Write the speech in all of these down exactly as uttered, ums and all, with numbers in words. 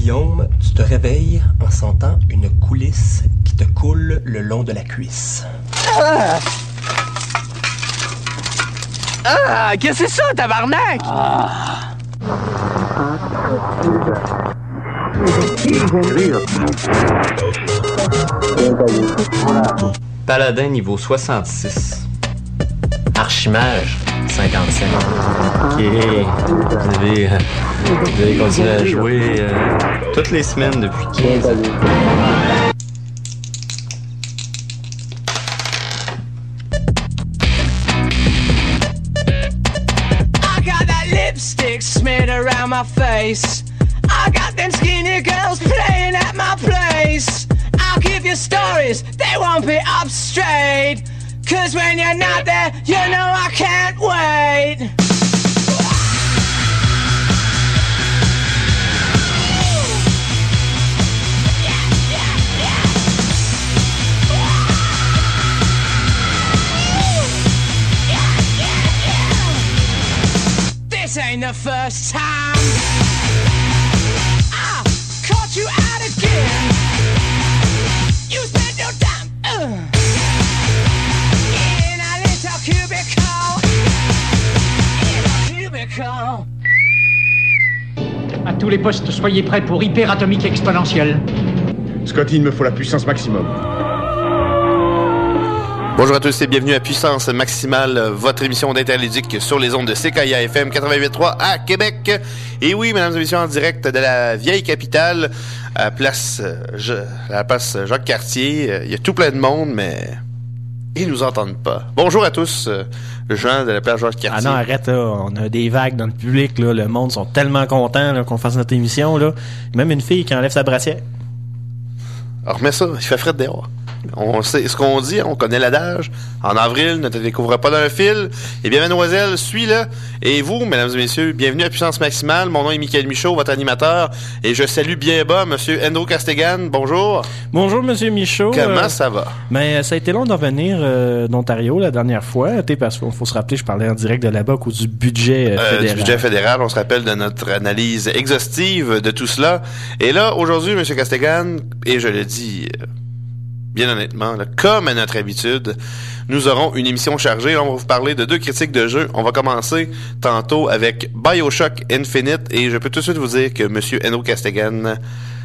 Guillaume, tu te réveilles en sentant une coulisse qui te coule le long de la cuisse. Ah! Ah! Qu'est-ce que c'est ça, tabarnak? Ah! Paladin niveau soixante-six. Archimage cinquante-cinq. Ok. Vous avez, euh, vous avez continué à jouer euh, toutes les semaines depuis quinze ans. I got that lipstick smeared around my face. I got them skinny girls playing at my place. I'll give you stories, they won't be up straight. Cause when you're not there, you know I can't wait. This ain't the first time I caught you out again. You spent your time uh, in a little cubicle. In a cubicle. À tous les postes, soyez prêts pour hyperatomique exponentielle. Scotty, il me faut la puissance maximum. Bonjour à tous et bienvenue à Puissance Maximale, votre émission d'interludique sur les ondes de C K I A F M quatre-vingt-huit trois à Québec. Et oui, mesdames et messieurs, en direct de la vieille capitale, à la place, je, à la place Jacques-Cartier. Il y a tout plein de monde, mais ils nous entendent pas. Bonjour à tous, Jean de la place Jacques-Cartier. Ah non, arrête, là, on a des vagues dans le public, là, le monde sont tellement contents là, qu'on fasse notre émission. Là. Même une fille qui enlève sa brassière. Alors, remets ça, il fait frais dehors. On sait ce qu'on dit, on connaît l'adage. En avril, ne te découvre pas d'un fil. Eh bien, mademoiselle, suis-le. Et vous, mesdames et messieurs, bienvenue à Puissance Maximale. Mon nom est Michael Michaud, votre animateur. Et je salue bien bas monsieur Andrew Castigan. Bonjour. Bonjour, monsieur Michaud. Comment euh, ça va? Mais ça a été long de revenir euh, d'Ontario la dernière fois. T'sais, parce qu'il faut se rappeler, je parlais en direct de là-bas à cause du budget euh, fédéral. Euh, du budget fédéral. On se rappelle de notre analyse exhaustive de tout cela. Et là, aujourd'hui, monsieur Castigan, et je le dis... Euh, bien honnêtement, là, comme à notre habitude, nous aurons une émission chargée. Là, on va vous parler de deux critiques de jeux. On va commencer tantôt avec BioShock Infinite et je peux tout de suite vous dire que M. Andrew Castigan,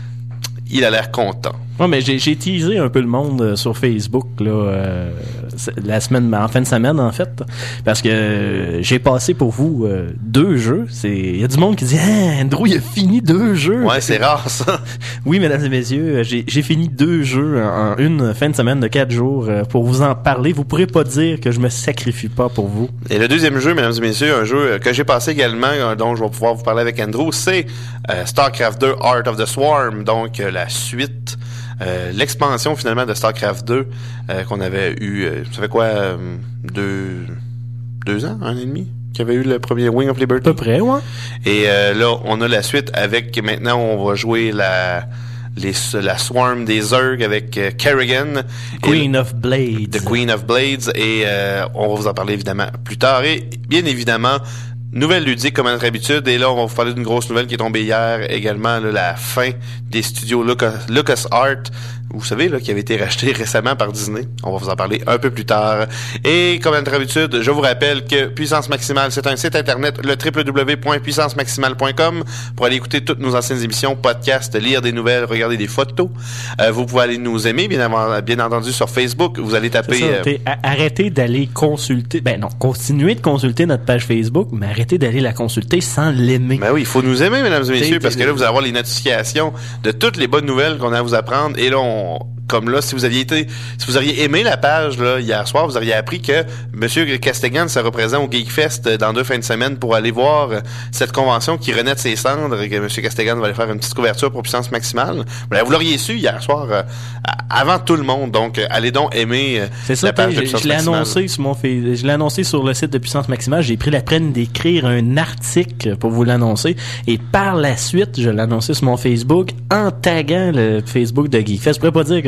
il a l'air content. Ouais, mais j'ai, j'ai teasé un peu le monde euh, sur Facebook là, euh, la semaine, en fin de semaine en fait, parce que euh, j'ai passé pour vous euh, deux jeux. C'est, il y a du monde qui dit ah, Andrew il a fini deux jeux. Ouais, c'est rare ça. Oui, mesdames et messieurs, j'ai, j'ai fini deux jeux en, en une fin de semaine de quatre jours euh, pour vous en parler. Vous pourrez pas dire que je me sacrifie pas pour vous. Et le deuxième jeu, mesdames et messieurs, un jeu que j'ai passé également, euh, dont je vais pouvoir vous parler avec Andrew, c'est euh, StarCraft deux Heart of the Swarm, donc euh, la suite. Euh, l'expansion finalement de StarCraft deux euh, qu'on avait eu, euh, ça fait quoi, euh, deux, deux ans, un an et demi, qu'il y avait eu le premier Wing of Liberty. À peu près, ouais. Et euh, là, on a la suite avec, maintenant, on va jouer la les, la Swarm des Zerg avec euh, Kerrigan. Queen of Blades. The Queen of Blades. Et euh, on va vous en parler évidemment plus tard. Et bien évidemment, nouvelle ludique comme à notre habitude, et là on va vous parler d'une grosse nouvelle qui est tombée hier également, là, la fin des studios Lucas, LucasArts, vous savez, là, qui avait été racheté récemment par Disney. On va vous en parler un peu plus tard. Et comme à notre habitude, je vous rappelle que Puissance Maximale, c'est un site internet, le w w w point puissance maximale point com, pour aller écouter toutes nos anciennes émissions, podcasts, lire des nouvelles, regarder des photos. Euh, vous pouvez aller nous aimer, bien, avant, bien entendu, sur Facebook. Vous allez taper... Ça, euh, arrêtez d'aller consulter... Ben non, continuez de consulter notre page Facebook, mais arrêtez d'aller la consulter sans l'aimer. Ben oui, il faut nous aimer, mesdames et messieurs, parce que là, vous allez avoir les notifications de toutes les bonnes nouvelles qu'on a à vous apprendre. Et là, on comme là, si vous aviez été, si vous aviez aimé la page là hier soir, vous auriez appris que Monsieur Castigan se représente au Geekfest dans deux fins de semaine pour aller voir cette convention qui renaît de ses cendres et que Monsieur Castigan va aller faire une petite couverture pour Puissance Maximale. Ben, vous l'auriez su hier soir euh, avant tout le monde, donc allez donc aimer euh, C'est ça, la page de je, Puissance je l'ai Maximale. annoncé sur mon fait, je l'ai annoncé sur le site de Puissance Maximale. J'ai pris la peine d'écrire un article pour vous l'annoncer et par la suite, je l'ai annoncé sur mon Facebook en taguant le Facebook de Geekfest. Je pourrais pas dire que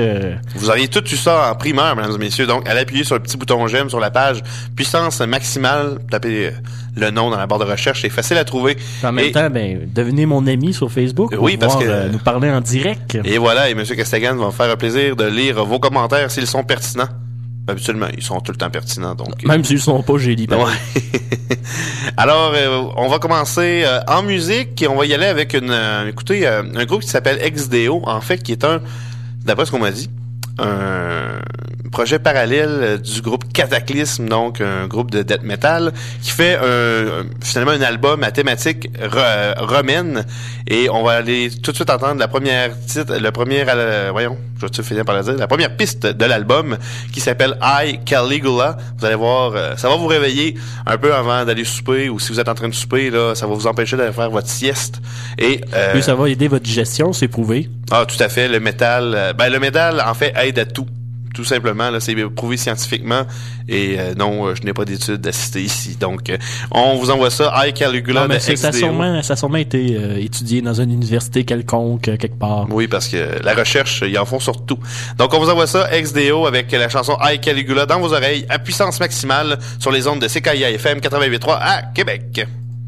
que... Vous auriez tout eu ça en primeur, mesdames et messieurs. Donc, allez appuyer sur le petit bouton j'aime sur la page Puissance Maximale. Tapez le nom dans la barre de recherche. C'est facile à trouver. En même et... temps, ben, devenez mon ami sur Facebook. Oui, pour parce pouvoir, que... euh, nous parler en direct. Et voilà, et M. Castagan va me faire un plaisir de lire vos commentaires s'ils sont pertinents. Habituellement, ils sont tout le temps pertinents. Donc, Même s'ils sont pas, j'ai dit. Ouais. Alors, euh, on va commencer euh, en musique et on va y aller avec une, euh, écoutez, euh, un groupe qui s'appelle X D O, en fait, qui est un, d'après ce qu'on m'a dit, un projet parallèle euh, du groupe Cataclysme, donc un groupe de death metal, qui fait un, finalement un album à thématique re, romaine. Et on va aller tout de suite entendre la première titre, le premier, euh, voyons, je vais finir par le dire, la première piste de l'album qui s'appelle I Caligula. Vous allez voir, euh, ça va vous réveiller un peu avant d'aller souper, ou si vous êtes en train de souper, là, ça va vous empêcher d'aller faire votre sieste. Et euh, oui, ça va aider votre digestion, c'est prouvé. Ah, tout à fait. Le métal, euh, ben le métal en fait aide à tout. Tout simplement, là, c'est prouvé scientifiquement. Et euh, non, euh, je n'ai pas d'études assistées ici. Donc, euh, on vous envoie ça. I Caligula de X D O. Ça a sûrement, ça a sûrement été euh, étudié dans une université quelconque, euh, quelque part. Oui, parce que la recherche, ils en font sur tout. Donc, on vous envoie ça, X D O, avec la chanson I Caligula dans vos oreilles, à puissance maximale, sur les ondes de C K I A F M quatre-vingt-huit virgule trois à Québec.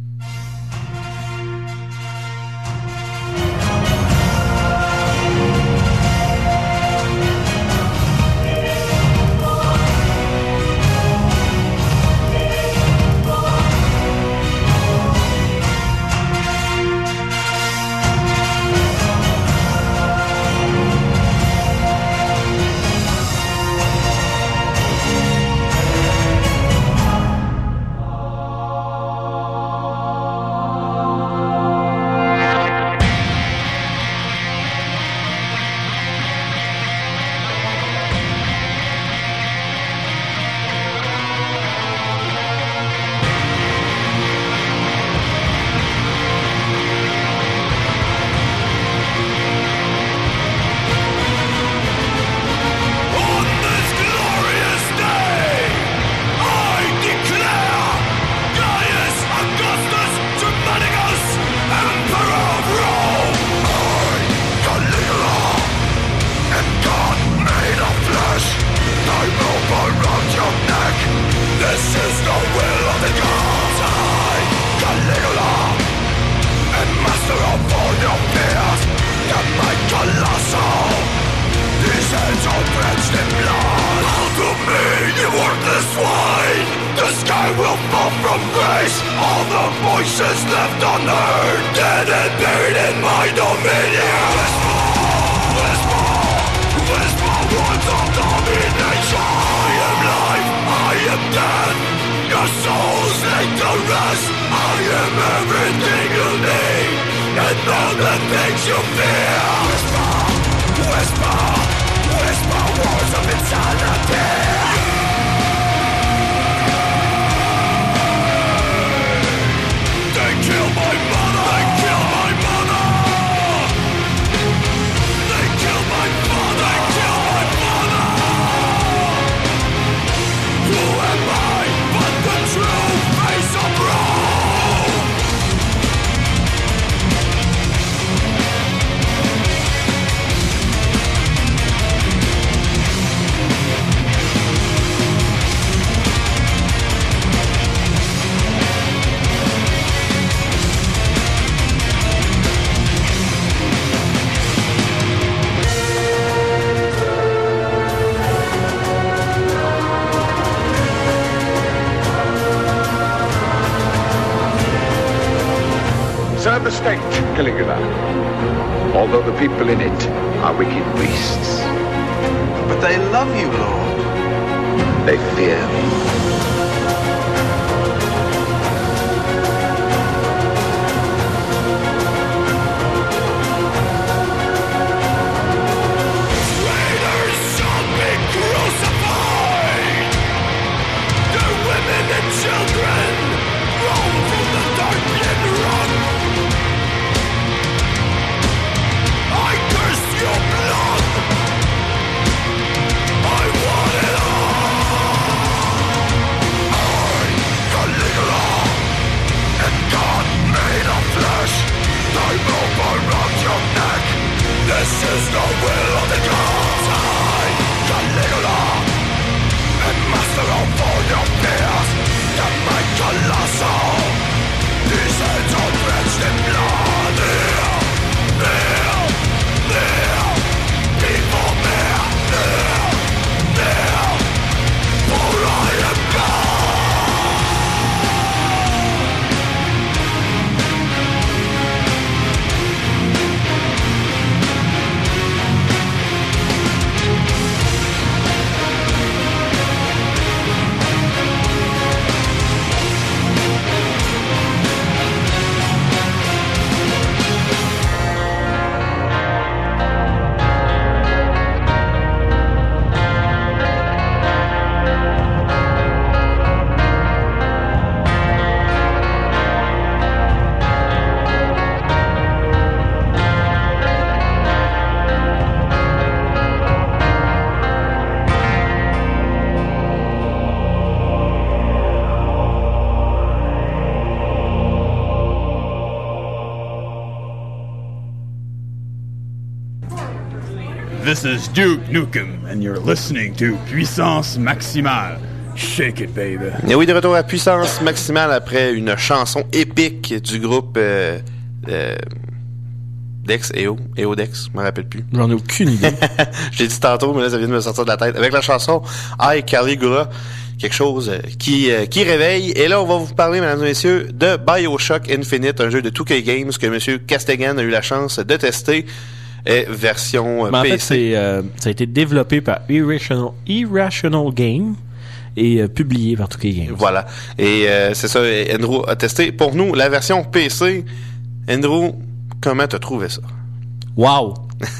Serve the state, Caligula. Although the people in it are wicked beasts. But they love you, Lord. They fear me. I want it all. This is Duke Nukem, and you're listening to Puissance Maximale. Shake it, baby. Et oui, de retour à Puissance Maximale après une chanson épique du groupe euh, euh, Dex, E O, E O Dex, je me rappelle plus. J'en ai aucune idée. Je l'ai dit tantôt, mais là, ça vient de me sortir de la tête. Avec la chanson I Caligula, quelque chose euh, qui euh, qui réveille. Et là, on va vous parler, mesdames et messieurs, de BioShock Infinite, un jeu de two K Games que M. Castegan a eu la chance de tester. Et version euh, Mais en P C. fait, c'est, euh, ça a été développé par Irrational, Irrational Game et euh, publié par two K Games. Voilà. Et euh, c'est ça, Andrew a testé. Pour nous, la version P C. Andrew, comment t'as trouvé ça? Wow!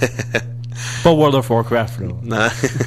Pas World of Warcraft, là. Non.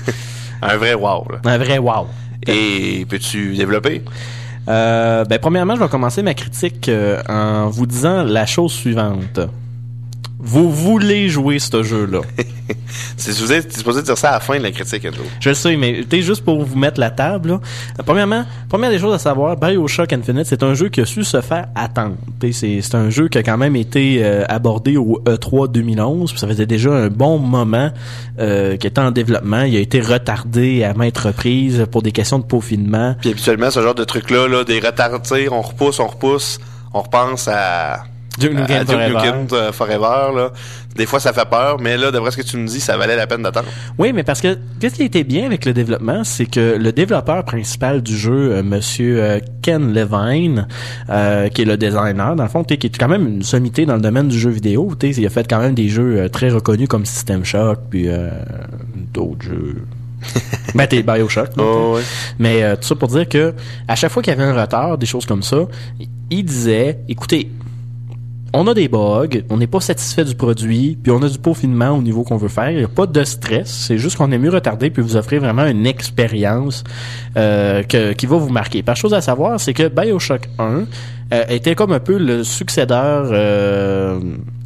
Un vrai wow, là. Un vrai wow. Et peux-tu développer? Euh, ben, premièrement, je vais commencer ma critique euh, en vous disant la chose suivante. Vous voulez jouer ce jeu-là. C'est supposé, t'es supposé dire ça à la fin de la critique, Andrew. Je sais, mais t'es juste pour vous mettre la table, là. Euh, premièrement, première des choses à savoir, BioShock Infinite, c'est un jeu qui a su se faire attendre. T'sais, c'est, c'est un jeu qui a quand même été euh, abordé au E trois deux mille onze, puis ça faisait déjà un bon moment euh, qui était en développement. Il a été retardé à maintes reprises pour des questions de peaufinement. Puis habituellement, ce genre de truc-là, là, des retards, on repousse, on repousse, on repense à... Duke Nukem à Duke Forever. Nukem uh, Forever, là. Des fois, ça fait peur, mais là, d'après ce que tu nous dis, ça valait la peine d'attendre. Oui, mais parce que qu'est-ce qui était bien avec le développement, c'est que le développeur principal du jeu, euh, Monsieur euh, Ken Levine, euh, qui est le designer, dans le fond, qui est quand même une sommité dans le domaine du jeu vidéo. Il a fait quand même des jeux euh, très reconnus comme System Shock, puis euh, d'autres jeux. Ben, t'es BioShock. Oh, ouais. Mais euh, tout ça pour dire que à chaque fois qu'il y avait un retard, des choses comme ça, il disait, écoutez, on a des bugs, on n'est pas satisfait du produit, puis on a du peaufinement au niveau qu'on veut faire. Il n'y a pas de stress, c'est juste qu'on est mieux retardé puis vous offrir vraiment une expérience euh, que, qui va vous marquer. Par chose à savoir, c'est que BioShock un euh, était comme un peu le successeur euh,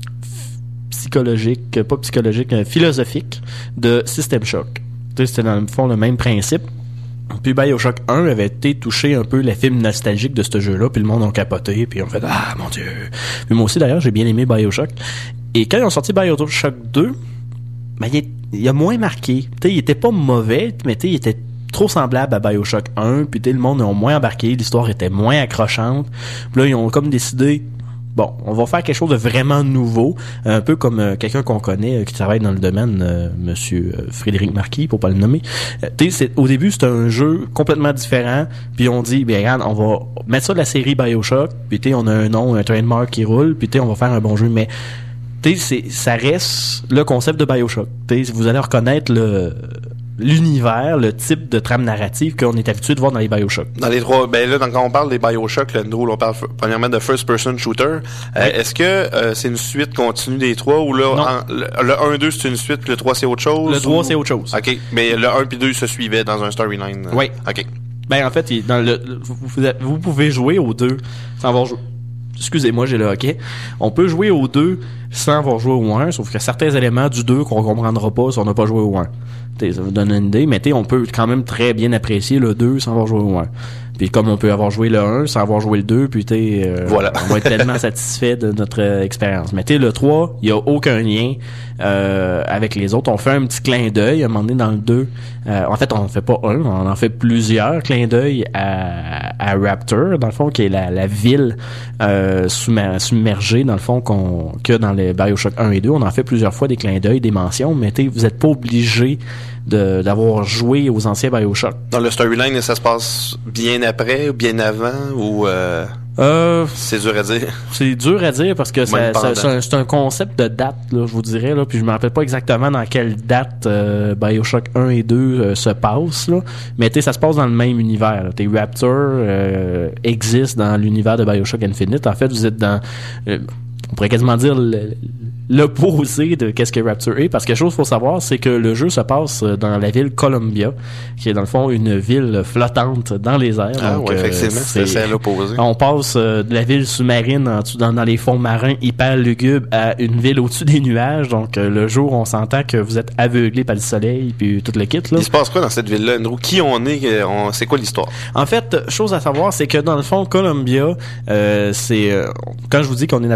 psychologique, pas psychologique, euh, philosophique de System Shock. C'était dans le fond le même principe. Puis BioShock un avait été touché un peu la film nostalgique de ce jeu-là, puis le monde a capoté, puis on fait « Ah, mon Dieu! » Puis moi aussi, d'ailleurs, j'ai bien aimé BioShock. Et quand ils ont sorti BioShock deux, ben, il, est, il a moins marqué. T'sais, il était pas mauvais, mais il était trop semblable à BioShock un, puis le monde a moins embarqué, l'histoire était moins accrochante. Puis là, ils ont comme décidé... Bon, on va faire quelque chose de vraiment nouveau, un peu comme euh, quelqu'un qu'on connaît euh, qui travaille dans le domaine, euh, Monsieur euh, Frédéric Marquis, pour pas le nommer. Euh, tu sais, au début c'était un jeu complètement différent, puis on dit, ben regarde, on va mettre ça de la série BioShock, puis tu sais, on a un nom, un trademark qui roule, puis tu sais, on va faire un bon jeu, mais tu sais, ça reste le concept de BioShock. Tu sais, vous allez reconnaître le l'univers, le type de trame narrative qu'on est habitué de voir dans les BioShock. Dans les trois, ben là, quand on parle des BioShock, là, nous, on parle f- premièrement de first-person shooter. Euh, Ouais. Est-ce que euh, c'est une suite continue des trois ou là, en, le, le un deux c'est une suite puis le trois c'est autre chose? Le trois ou... c'est autre chose. OK, mais le un puis deux se suivaient dans un storyline. euh, Oui. OK. Ben en fait, il- dans le, le- vous, vous, vous pouvez jouer aux deux sans avoir joué. Excusez-moi, j'ai le hockey. On peut jouer aux deux sans avoir joué au un, sauf qu'il y a certains éléments du deux qu'on comprendra pas si on n'a pas joué au un. T'sais, ça vous donne une idée, mais t'sais, on peut quand même très bien apprécier le deux sans avoir joué au un. Puis comme on peut avoir joué le un sans avoir joué le deux, puis t'sais, euh, voilà. on va être tellement satisfait de notre euh, expérience. Mais t'sais, le trois, il y a aucun lien euh, avec les autres. On fait un petit clin d'œil à un moment donné dans le deux. Euh, en fait, on en fait pas un, on en fait plusieurs clins d'œil à, à Rapture, dans le fond, qui est la, la ville euh, submer- submergée, dans le fond, qu'on que dans les BioShock un et deux. On en fait plusieurs fois des clins d'œil, des mentions, mais t'sais, vous êtes pas obligé de d'avoir joué aux anciens BioShock. Dans le storyline, ça se passe bien après ou bien avant ou euh, euh, c'est dur à dire? C'est dur à dire parce que ça, pendant. ça, c'est, un, c'est un concept de date, là, je vous dirais, là, puis je me rappelle pas exactement dans quelle date euh, BioShock un et deux euh, se passent, là, mais t'sais, ça se passe dans le même univers. Là. T'sais, Rapture euh, existe dans l'univers de BioShock Infinite. En fait, vous êtes dans... Euh, on pourrait quasiment dire le, l'opposé de qu'est-ce que Rapture est, parce que chose qu'il faut savoir, c'est que le jeu se passe dans la ville Columbia, qui est dans le fond une ville flottante dans les airs. Ah donc, ouais, effectivement, euh, c'est, c'est à l'opposé. On passe euh, de la ville sous-marine en dessous, dans, dans les fonds marins hyper lugubres à une ville au-dessus des nuages, donc euh, le jour on s'entend que vous êtes aveuglé par le soleil puis tout le kit là. Il se passe quoi dans cette ville-là, Andrew? Qui on est? On... C'est quoi l'histoire? En fait, chose à savoir, c'est que dans le fond, Columbia, euh, c'est euh, quand je vous dis qu'on est à peu près dans le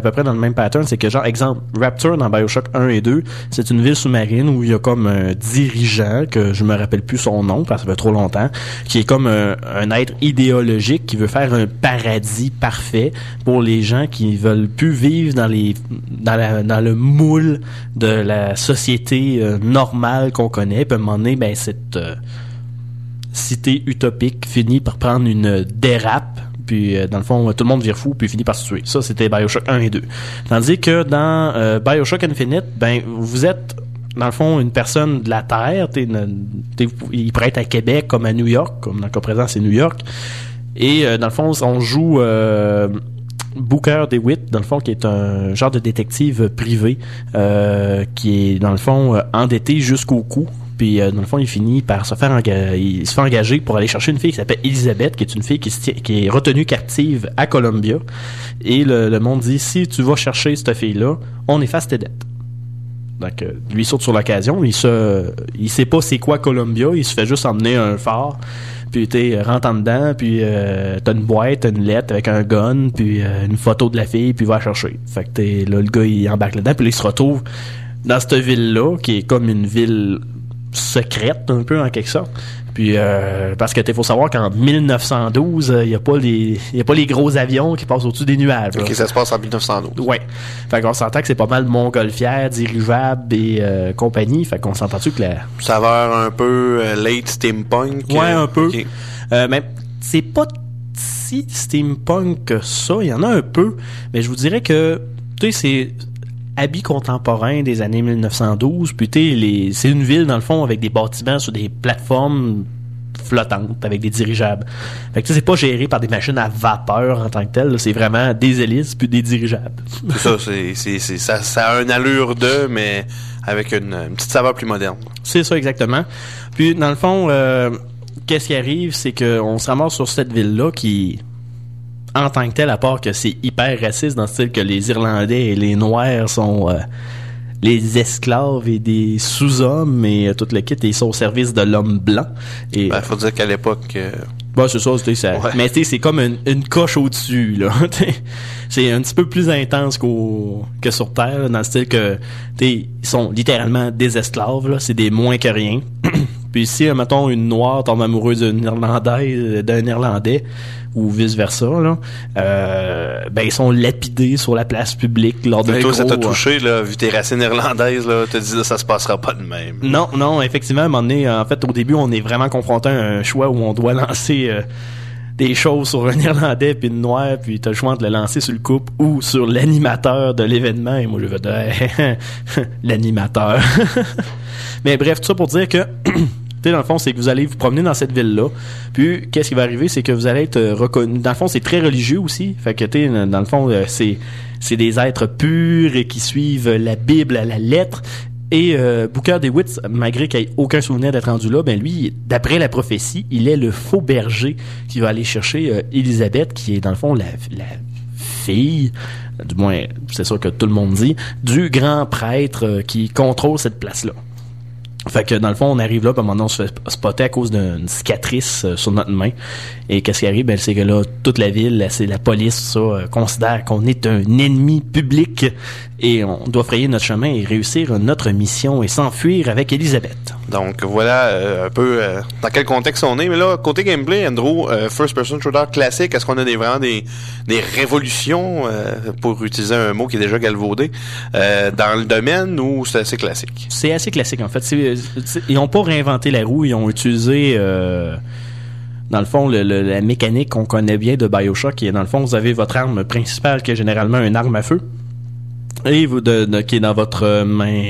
même pattern, c'est que genre, exemple, Rapture dans BioShock un et deux, c'est une ville sous-marine où il y a comme un dirigeant, que je me rappelle plus son nom, parce que ça fait trop longtemps, qui est comme un, un être idéologique qui veut faire un paradis parfait pour les gens qui veulent plus vivre dans les dans, la, dans le moule de la société euh, normale qu'on connaît. Puis à un moment donné, ben, cette euh, cité utopique finit par prendre une dérape. Puis, euh, dans le fond, tout le monde vire fou, puis finit par se tuer. Ça, c'était BioShock un et deux. Tandis que dans euh, BioShock Infinite, ben, vous êtes, dans le fond, une personne de la Terre. T'es, t'es, il pourrait être à Québec, comme à New York, comme dans le cas présent, c'est New York. Et, euh, dans le fond, on joue euh, Booker DeWitt, dans le fond, qui est un genre de détective privé, euh, qui est, dans le fond, endetté jusqu'au cou. Puis, euh, dans le fond, il finit par se faire enga- il se fait engager pour aller chercher une fille qui s'appelle Elizabeth, qui est une fille qui, se tient, qui est retenue captive à Columbia. Et le, le monde dit, si tu vas chercher cette fille-là, on efface tes dettes. Donc, euh, lui saute sur l'occasion. Il se, il sait pas c'est quoi Columbia. Il se fait juste emmener un phare. Puis, tu rentre en dedans. Puis, euh, t'as une boîte, t'as une lettre avec un gun. Puis, euh, une photo de la fille. Puis, il va la chercher. Fait que t'es, là, le gars, il embarque là-dedans. Puis là, il se retrouve dans cette ville-là, qui est comme une ville secrète un peu en quelque sorte. Puis euh, parce que il faut savoir qu'en dix-neuf cent douze, il euh, y a pas les il y a pas les gros avions qui passent au-dessus des nuages. OK, ça se passe en dix-neuf cent douze. Ouais. Fait qu'on s'entend que c'est pas mal montgolfière, dirigeable et euh, compagnie. Fait qu'on s'entend-tu que la saveur un peu euh, late steampunk. Ouais, euh, un peu. Okay. Euh, mais c'est pas si steampunk que ça, il y en a un peu, mais je vous dirais que tu sais c'est habits contemporains des années dix-neuf cent douze, puis tu sais, les, c'est une ville, dans le fond, avec des bâtiments sur des plateformes flottantes, avec des dirigeables. Fait que tu sais, c'est pas géré par des machines à vapeur en tant que telles, là, c'est vraiment des hélices puis des dirigeables. C'est ça, c'est, c'est, c'est, ça, ça a une allure de, mais avec une, une petite saveur plus moderne. C'est ça, exactement. Puis, dans le fond, euh, qu'est-ce qui arrive, c'est qu'on se ramasse sur cette ville-là qui... en tant que tel, à part que c'est hyper raciste dans le style que les Irlandais et les Noirs sont euh, les esclaves et des sous-hommes et euh, tout le kit, et ils sont au service de l'homme blanc. Et ben, faut dire qu'à l'époque... Euh... bah, c'est ça, c'est ça. Ouais. Mais tu sais, c'est comme une, une coche au-dessus, là. C'est un petit peu plus intense qu'au, que sur Terre, là, dans le style que, tu sais, ils sont littéralement des esclaves, là. C'est des moins que rien. Puis si, mettons, une Noire tombe amoureuse d'une Irlandaise, d'un Irlandais, ou vice-versa, là, euh, ben, ils sont lapidés sur la place publique lors d'un gros... gros... ça t'a touché, là, vu tes racines irlandaises, là, t'as dit, là, ça se passera pas de même. Non, non, effectivement, à un moment donné, en fait, au début, on est vraiment confronté à un choix où on doit lancer euh, des choses sur un Irlandais puis une Noire, puis t'as le choix de le lancer sur le couple ou sur l'animateur de l'événement, et moi, je vais dire, l'animateur. Mais bref, tout ça pour dire que... dans le fond, c'est que vous allez vous promener dans cette ville-là. Puis, qu'est-ce qui va arriver, c'est que vous allez être reconnu. Dans le fond, c'est très religieux aussi. Fait que, tu sais, dans le fond, c'est, c'est des êtres purs et qui suivent la Bible à la lettre. Et euh, Booker DeWitt, malgré qu'il n'ait aucun souvenir d'être rendu là, ben lui, d'après la prophétie, il est le faux berger qui va aller chercher euh, Elizabeth, qui est, dans le fond, la, la fille, du moins, c'est sûr que tout le monde dit, du grand prêtre euh, qui contrôle cette place-là. Fait que dans le fond, on arrive là, puis à un moment donné, on se fait spotter à cause d'une cicatrice euh, sur notre main. Et qu'est-ce qui arrive? Ben, c'est que là, toute la ville, c'est la police, ça, euh, considère qu'on est un ennemi public et on doit frayer notre chemin et réussir notre mission et s'enfuir avec Elizabeth. Donc voilà euh, un peu euh, dans quel contexte on est. Mais là, côté gameplay, Andrew, euh, first person shooter classique, est-ce qu'on a des vraiment des, des révolutions, euh, pour utiliser un mot qui est déjà galvaudé, euh, dans le domaine, ou c'est assez classique? C'est assez classique, en fait. C'est, c'est, ils n'ont pas réinventé la roue, ils ont utilisé... Euh, dans le fond, le, le, la mécanique qu'on connaît bien de BioShock, qui est, dans le fond, vous avez votre arme principale, qui est généralement une arme à feu, et vous de, de, qui est dans votre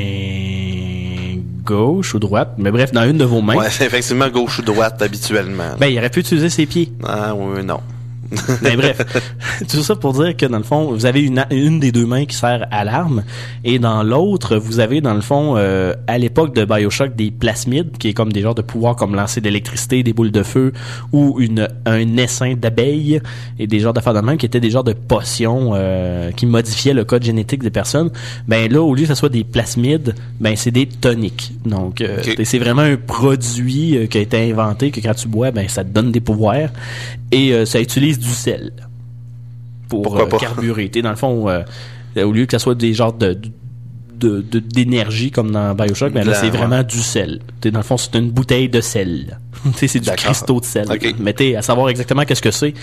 main gauche ou droite, mais bref, dans une de vos mains. Ouais, c'est effectivement gauche ou droite, habituellement. Ben, il aurait pu utiliser ses pieds. Ah oui, non. Ben bref, tout ça pour dire que dans le fond, vous avez une, une des deux mains qui sert à l'arme, et dans l'autre, vous avez dans le fond, euh, à l'époque de BioShock, des plasmides, qui est comme des genres de pouvoirs comme lancer de l'électricité, des boules de feu, ou une un essaim d'abeilles, et des genres d'affaires de même, qui étaient des genres de potions euh, qui modifiaient le code génétique des personnes. Ben là, au lieu que ce soit des plasmides, ben c'est des toniques. Donc, euh, okay. C'est vraiment un produit euh, qui a été inventé, que quand tu bois, ben ça te donne des pouvoirs, et euh, ça utilise du sel pour euh, carburer. T'sais, dans le fond, euh, au lieu que ça soit des genres de, de, de d'énergie comme dans BioShock, ben là, c'est vraiment ouais. du sel. T'sais, dans le fond, c'est une bouteille de sel. C'est du D'accord. cristaux de sel. Okay. Mais t'sais, à savoir exactement qu'est-ce que c'est.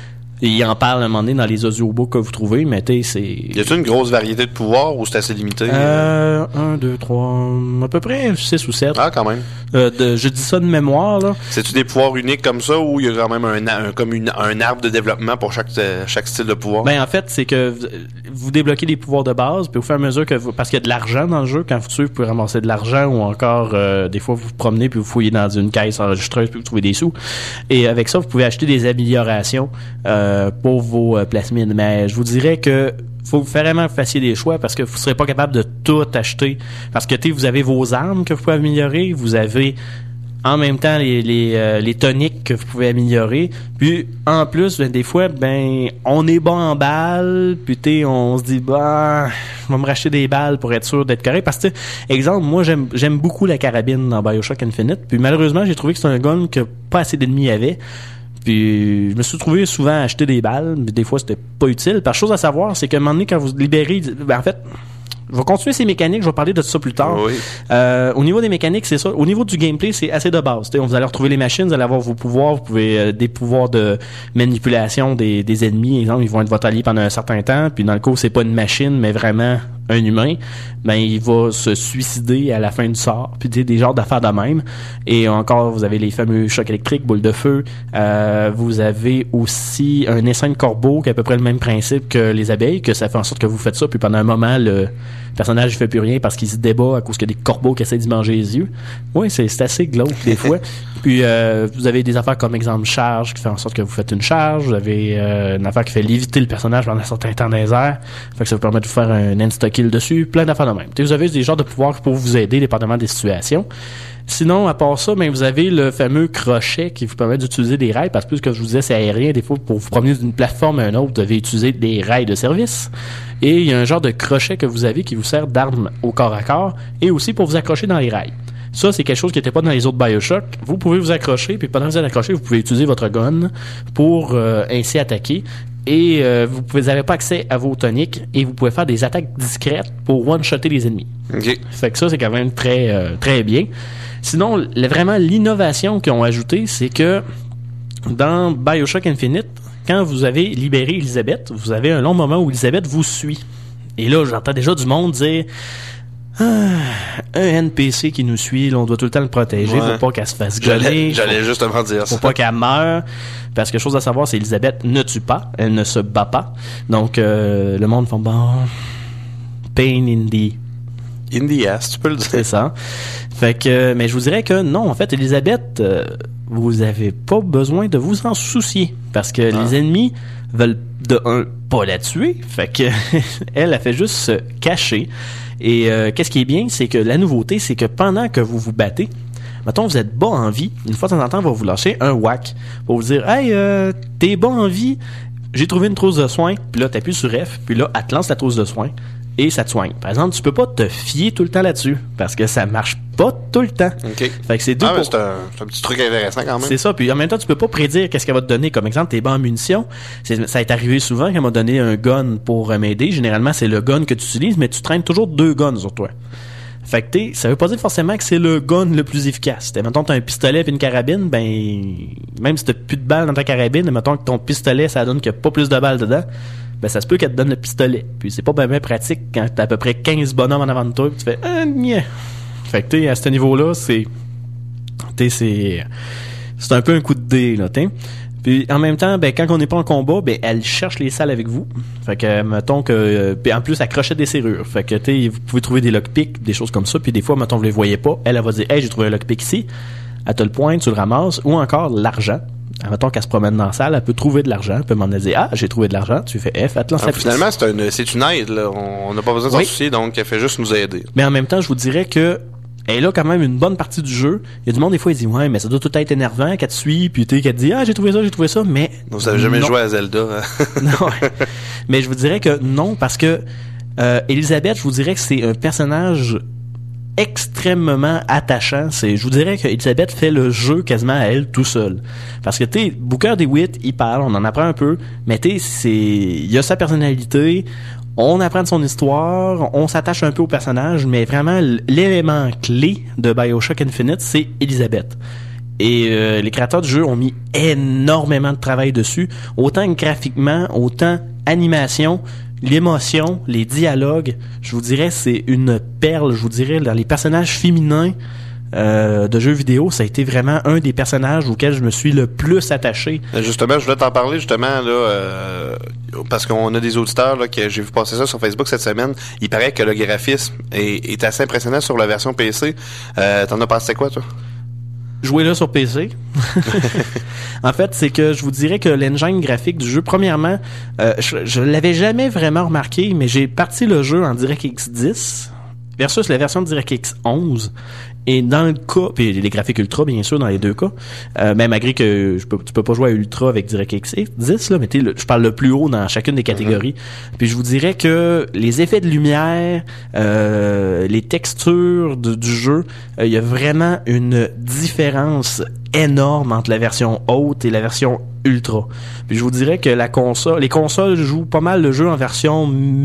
Il en parle à un moment donné dans les audiobooks que vous trouvez, mais tu sais, c'est... Y a-t-il une grosse variété de pouvoirs ou c'est assez limité? Euh, un, deux, trois, à peu près six ou sept. Ah, quand même. Euh, de, je dis ça de mémoire, là. C'est-tu des pouvoirs uniques comme ça ou il y a quand même un, un, comme une, un arbre de développement pour chaque, chaque style de pouvoir? Ben, en fait, c'est que vous débloquez des pouvoirs de base, puis au fur et à mesure que vous... Parce qu'il y a de l'argent dans le jeu, quand vous tuez, vous pouvez ramasser de l'argent ou encore, euh, des fois, vous vous promenez puis vous fouillez dans une caisse enregistreuse puis vous trouvez des sous. Et avec ça, vous pouvez acheter des améliorations euh, pour vos plasmides, mais je vous dirais que faut vraiment que vous fassiez des choix parce que vous serez pas capable de tout acheter parce que tu vous avez vos armes que vous pouvez améliorer, vous avez en même temps les les euh, les toniques que vous pouvez améliorer, puis en plus ben, des fois ben on est bon en balles, puis tu on se dit bah je vais me racheter des balles pour être sûr d'être correct parce que exemple moi j'aime j'aime beaucoup la carabine dans BioShock Infinite, puis malheureusement j'ai trouvé que c'est un gun que pas assez d'ennemis avaient. Puis je me suis trouvé souvent à acheter des balles, mais des fois c'était pas utile. Par chose à savoir, c'est qu'à un moment donné, quand vous libérez, ben en fait, je vais continuer ces mécaniques, je vais parler de ça plus tard. Oui. Euh, au niveau des mécaniques, c'est ça. Au niveau du gameplay, c'est assez de base. T'sais, vous allez retrouver les machines, vous allez avoir vos pouvoirs, vous pouvez euh, des pouvoirs de manipulation des, des ennemis. Exemple, ils vont être votre allié pendant un certain temps. Puis dans le cas où c'est pas une machine, mais vraiment un humain, ben il va se suicider à la fin du sort. Puis des, des genres d'affaires de même. Et encore, vous avez les fameux chocs électriques, boules de feu. Euh, vous avez aussi un essaim de corbeau qui a à peu près le même principe que les abeilles, que ça fait en sorte que vous faites ça, puis pendant un moment, le personnage ne fait plus rien parce qu'il se débat à cause qu'il y a des corbeaux qui essaient d'y manger les yeux. Oui, c'est, c'est assez glauque des fois. Puis euh, vous avez des affaires comme exemple charge qui fait en sorte que vous faites une charge. Vous avez euh, une affaire qui fait léviter le personnage pendant un certain temps dans les airs. Fait que ça vous permet de vous faire un insta-kill dessus. Plein d'affaires de même. T'sais, vous avez des genres de pouvoirs pour vous aider dépendamment des situations. Sinon, à part ça, ben, vous avez le fameux crochet qui vous permet d'utiliser des rails, parce que plus que je vous disais, c'est aérien. Des fois, pour vous promener d'une plateforme à une autre, vous devez utiliser des rails de service. Et il y a un genre de crochet que vous avez qui vous sert d'arme au corps à corps, et aussi pour vous accrocher dans les rails. Ça, c'est quelque chose qui n'était pas dans les autres BioShock. Vous pouvez vous accrocher, puis pendant que vous êtes accroché, vous pouvez utiliser votre gun pour euh, ainsi attaquer. Et euh, vous pouvez, vous n'avez pas accès à vos toniques, et vous pouvez faire des attaques discrètes pour one-shotter les ennemis. Okay. Fait que ça, c'est quand même très, euh, très bien. Sinon, le, vraiment, l'innovation qu'ils ont ajoutée, c'est que dans BioShock Infinite, quand vous avez libéré Elizabeth, vous avez un long moment où Elizabeth vous suit. Et là, j'entends déjà du monde dire ah, un N P C qui nous suit, là, on doit tout le temps le protéger, ouais. Faut pas qu'elle se fasse gueuler. J'allais, j'allais justement dire ça. Faut pas qu'elle meure. Parce que chose à savoir, c'est Elizabeth ne tue pas, elle ne se bat pas. Donc, euh, le monde fait bon, pain in the... In the ass, tu peux le dire. C'est ça. Fait que, mais je vous dirais que non, en fait, Elizabeth, euh, vous avez pas besoin de vous en soucier. Parce que ah. les ennemis veulent, de un, pas la tuer. Fait que, elle, elle fait juste se cacher. Et euh, qu'est-ce qui est bien, c'est que la nouveauté, c'est que pendant que vous vous battez, mettons, vous êtes bas en vie, une fois de temps en temps, on va vous lâcher un whack pour vous dire « Hey, euh, t'es bas en vie, j'ai trouvé une trousse de soins. » Puis là, t'appuies sur F, puis là, elle te lance la trousse de soins et ça te soigne. Par exemple, tu peux pas te fier tout le temps là-dessus parce que ça marche pas tout le temps. Okay. Fait que c'est deux ah, pour... c'est, un, c'est un petit truc intéressant quand même. C'est ça. Puis en même temps, tu peux pas prédire qu'est-ce qu'elle va te donner. Comme exemple, t'es bas en munitions. C'est, ça est arrivé souvent qu'elle m'a donné un gun pour m'aider. Généralement, c'est le gun que tu utilises, mais tu traînes toujours deux guns sur toi. Fait que t'es, ça veut pas dire forcément que c'est le gun le plus efficace. T'sais, mettons, t'as un pistolet et une carabine, ben, même si t'as plus de balles dans ta carabine, mettons que ton pistolet, ça donne qu'il y a pas plus de balles dedans, ben, ça se peut qu'elle te donne le pistolet. Puis c'est pas bien ben pratique quand t'as à peu près quinze bonhommes en avant de toi, pis tu fais, ah, nia. Fait que t'es, à ce niveau-là, c'est, t'es, c'est, c'est un peu un coup de dé, là, t'sais. Puis en même temps, ben quand on n'est pas en combat, ben elle cherche les salles avec vous. Fait que mettons que euh, puis en plus elle crochette des serrures. Fait que tu sais, vous pouvez trouver des lockpicks, des choses comme ça, puis des fois mettons vous les voyez pas, elle, elle va dire "Hey, j'ai trouvé un lockpick ici." Elle te le pointe, tu le ramasses ou encore l'argent. Mettons qu'elle se promène dans la salle, elle peut trouver de l'argent, elle peut m'en dire "Ah, j'ai trouvé de l'argent." Tu fais F, elle te lance la finalement, c'est une c'est une aide là, on n'a pas besoin de s'en oui. soucier, donc elle fait juste nous aider. Mais en même temps, je vous dirais que elle est là quand même une bonne partie du jeu. Il y a du monde, des fois, il dit, ouais, mais ça doit tout être énervant, qu'elle te suit, puis tu sais, qu'elle te dit, ah, j'ai trouvé ça, j'ai trouvé ça, mais. Vous avez jamais non. joué à Zelda, hein? Non. Mais je vous dirais que non, parce que, euh, Elizabeth, je vous dirais que c'est un personnage extrêmement attachant. C'est, je vous dirais que Elizabeth fait le jeu quasiment à elle tout seul. Parce que, tu sais, Booker DeWitt, il parle, on en apprend un peu, mais tu sais, c'est, il a sa personnalité. On apprend de son histoire, on s'attache un peu au personnage, mais vraiment, l'élément clé de BioShock Infinite, c'est Elizabeth. Et euh, les créateurs du jeu ont mis énormément de travail dessus, autant graphiquement, autant animation, l'émotion, les dialogues. Je vous dirais, c'est une perle. Je vous dirais, dans les personnages féminins euh, de jeux vidéo, ça a été vraiment un des personnages auxquels je me suis le plus attaché. Justement, je voulais t'en parler justement là, euh, parce qu'on a des auditeurs là, que j'ai vu passer ça sur Facebook cette semaine. Il paraît que le graphisme est, est assez impressionnant sur la version P C. Euh, t'en as pensé quoi, toi? Jouez-le sur P C. En fait, c'est que je vous dirais que l'engine graphique du jeu, premièrement, euh, je, je l'avais jamais vraiment remarqué, mais j'ai parti le jeu en DirectX dix versus la version de DirectX onze. Et dans le cas, puis les graphiques ultra bien sûr dans les deux cas, euh, même malgré que je peux, tu peux pas jouer à ultra avec DirectX dix là, mais t'es le, je parle le plus haut dans chacune des catégories. Mm-hmm. Puis je vous dirais que les effets de lumière, euh, les textures de, du jeu, il euh, y a vraiment une différence énorme entre la version haute et la version ultra. Puis je vous dirais que la console, les consoles jouent pas mal le jeu en version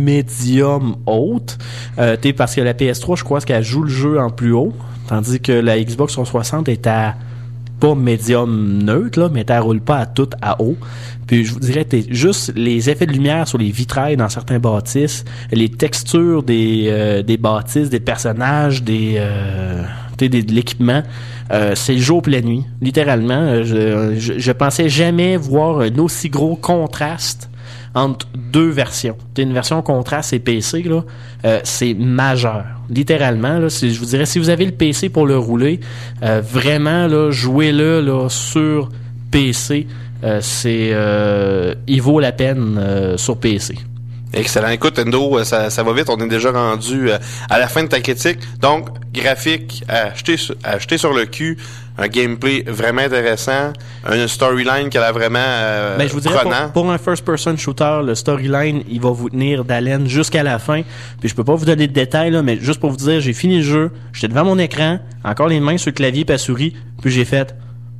médium haute, euh, t'es parce que la P S trois, je crois qu'elle joue le jeu en plus haut, tandis que la Xbox trois cent soixante est à pas médium neutre là, mais elle roule pas à tout à haut. Puis je vous dirais, t'es juste les effets de lumière sur les vitrails dans certains bâtisses, les textures des euh, des bâtisses, des personnages, des euh, des, de l'équipement, euh, c'est le jour puis la nuit, littéralement. Je, je, je pensais jamais voir un aussi gros contraste entre deux versions. T'sais, une version contraste et P C, là, euh, c'est majeur. Littéralement, là, je vous dirais, si vous avez le P C pour le rouler, euh, vraiment, là, jouez-le là, sur P C. Euh, c'est, euh, il vaut la peine euh, sur P C. Excellent. Écoute, Endo, ça, ça va vite. On est déjà rendu euh, à la fin de ta critique. Donc, graphique à jeter, à jeter sur le cul, un gameplay vraiment intéressant, une storyline qui a l'air vraiment euh, ben, je vous dirais prenant. Pour, pour un first-person shooter, le storyline, il va vous tenir d'haleine jusqu'à la fin. Puis je peux pas vous donner de détails, là, mais juste pour vous dire, j'ai fini le jeu, j'étais devant mon écran, encore les mains sur le clavier et la souris, puis j'ai fait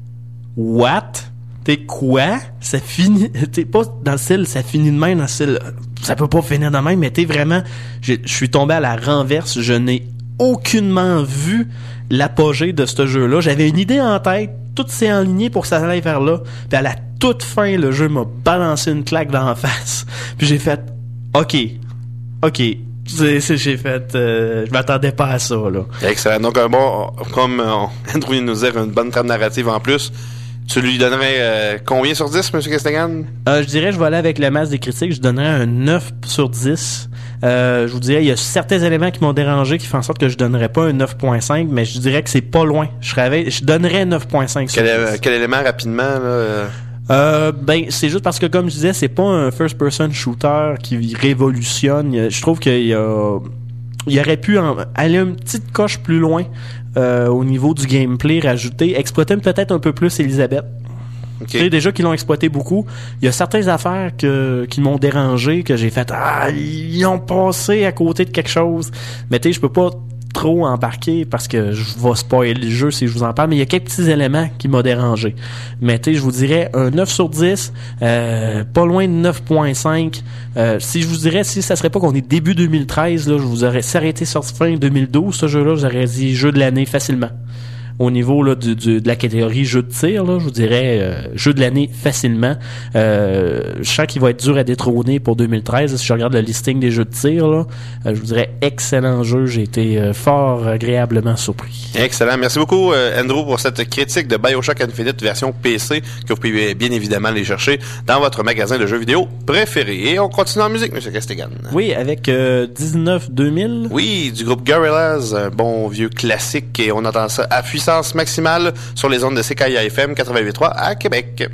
« What? » T'es quoi? Ça finit, t'es pas dans le style, ça finit de même dans le style, ça peut pas finir de même, mais t'es vraiment, je suis tombé à la renverse, je n'ai aucunement vu l'apogée de ce jeu-là. J'avais une idée en tête, tout s'est enligné pour que ça aille vers là, puis à la toute fin, le jeu m'a balancé une claque dans la face, puis j'ai fait, ok, ok, c'est, c'est, j'ai fait, euh, je m'attendais pas à ça, là. Excellent. Donc, un bon, comme euh, Andrew vient de nous dire, une bonne trame narrative en plus. Tu lui donnerais euh, combien sur dix, M. Castigan? Euh, je dirais, je vais aller avec la masse des critiques, je donnerais un neuf sur dix. Euh, je vous dirais, il y a certains éléments qui m'ont dérangé qui font en sorte que je donnerais pas un neuf virgule cinq, mais je dirais que c'est pas loin. Je serais, je donnerais neuf virgule cinq sur quel, dix. Quel élément rapidement, là? Euh, ben, c'est juste parce que, comme je disais, c'est pas un first-person shooter qui révolutionne. Je trouve qu'il y a, il aurait pu en, aller une petite coche plus loin. Euh, au niveau du gameplay rajouté, exploiter peut-être un peu plus Elizabeth. Okay. Tu sais, déjà qu'ils l'ont exploité beaucoup, il y a certaines affaires que, qui m'ont dérangé, que j'ai fait, ah, ils ont passé à côté de quelque chose. Mais tu sais, je peux pas trop embarquer parce que je vais spoiler le jeu si je vous en parle, mais il y a quelques petits éléments qui m'ont dérangé. Mais tu sais, je vous dirais un neuf sur dix, euh, pas loin de neuf virgule cinq. Euh, si je vous dirais, si ça serait pas qu'on est début deux mille treize, là, je vous aurais, si arrêté sorti fin deux mille douze, ce jeu-là, je vous aurais dit jeu de l'année facilement. Au niveau là du, du, de la catégorie jeu de tir, là, je vous dirais euh, jeu de l'année facilement. Euh, je sens qu'il va être dur à détrôner pour deux mille treize. Si je regarde le listing des jeux de tir, là, euh, je vous dirais excellent jeu. J'ai été euh, fort agréablement surpris. Excellent. Merci beaucoup, euh, Andrew, pour cette critique de BioShock Infinite version P C que vous pouvez bien évidemment aller chercher dans votre magasin de jeux vidéo préféré. Et on continue en musique, M. Castigan. Oui, avec euh, dix-neuf deux mille. Oui, du groupe Gorillaz, un bon vieux classique, et on entend ça à puissance maximale sur les ondes de C K I A F M quatre-vingt-huit virgule trois à Québec.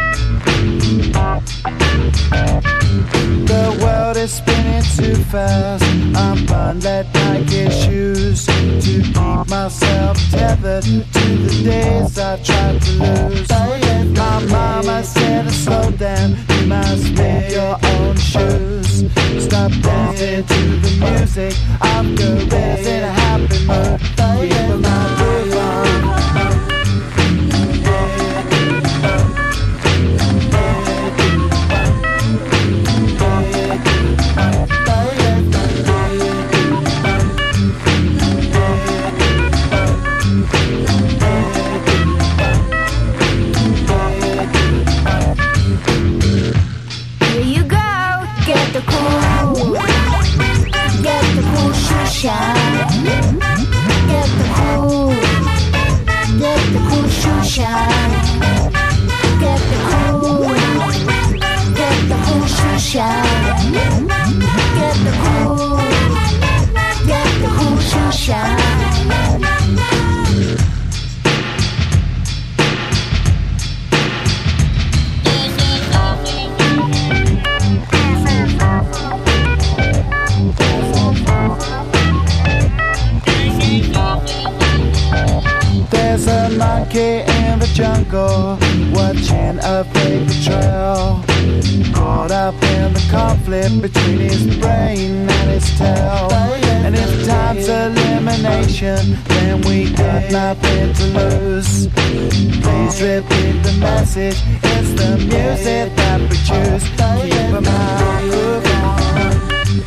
The world is spinning too fast. past. I'm bundled Nike shoes to keep myself tethered to the days I tried to lose. My mama said, slow down, you must make your own shoes. Stop dancing to the music of girls in a happy mood. Keep my groove on. Get the cool, get the cool shoe shine. Get the cool, get the cool shoe shine. Get the cool, get the cool shoe shine. There's a monkey in the jungle, watching a paper trail. Caught up in the conflict between his brain and his tail. And if time's elimination, then we got nothing to lose. Please repeat the message, it's the music that we choose. Keep a mind groove on.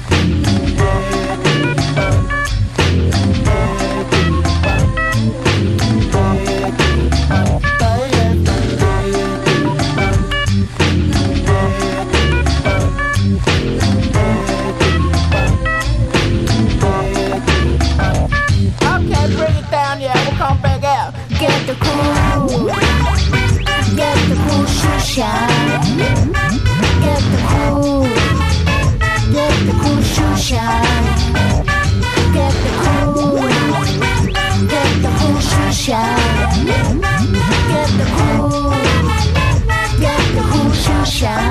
Get the cool, get the cool shoe shine. Get the cool, get the cool shoe shine. Get the cool, get the cool shoe shine. Get the cool, get the cool shoe shine.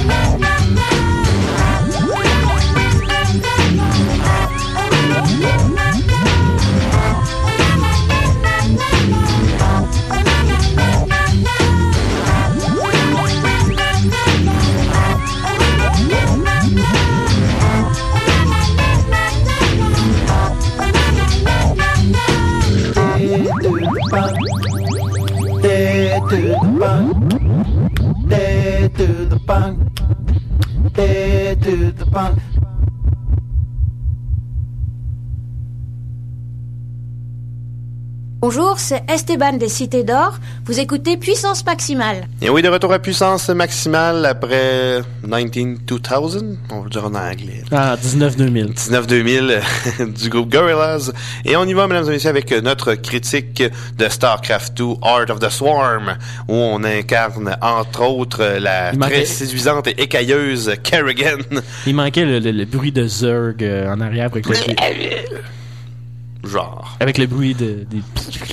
Dead to the bunk, dead to the bunk, dead to the bunk. Bonjour, c'est Esteban des Cités d'Or. Vous écoutez Puissance Maximale. Et oui, de retour à Puissance Maximale après nineteen two thousand, on va le dire en anglais. Ah, dix-neuf deux mille. dix-neuf deux mille du groupe Gorillaz. Et on y va, mesdames et messieurs, avec notre critique de StarCraft deux, Heart of the Swarm, où on incarne, entre autres, la Il manquait... très séduisante et écailleuse Kerrigan. Il manquait le, le, le bruit de Zerg euh, en arrière avec le... Genre. Avec le bruit de... Des...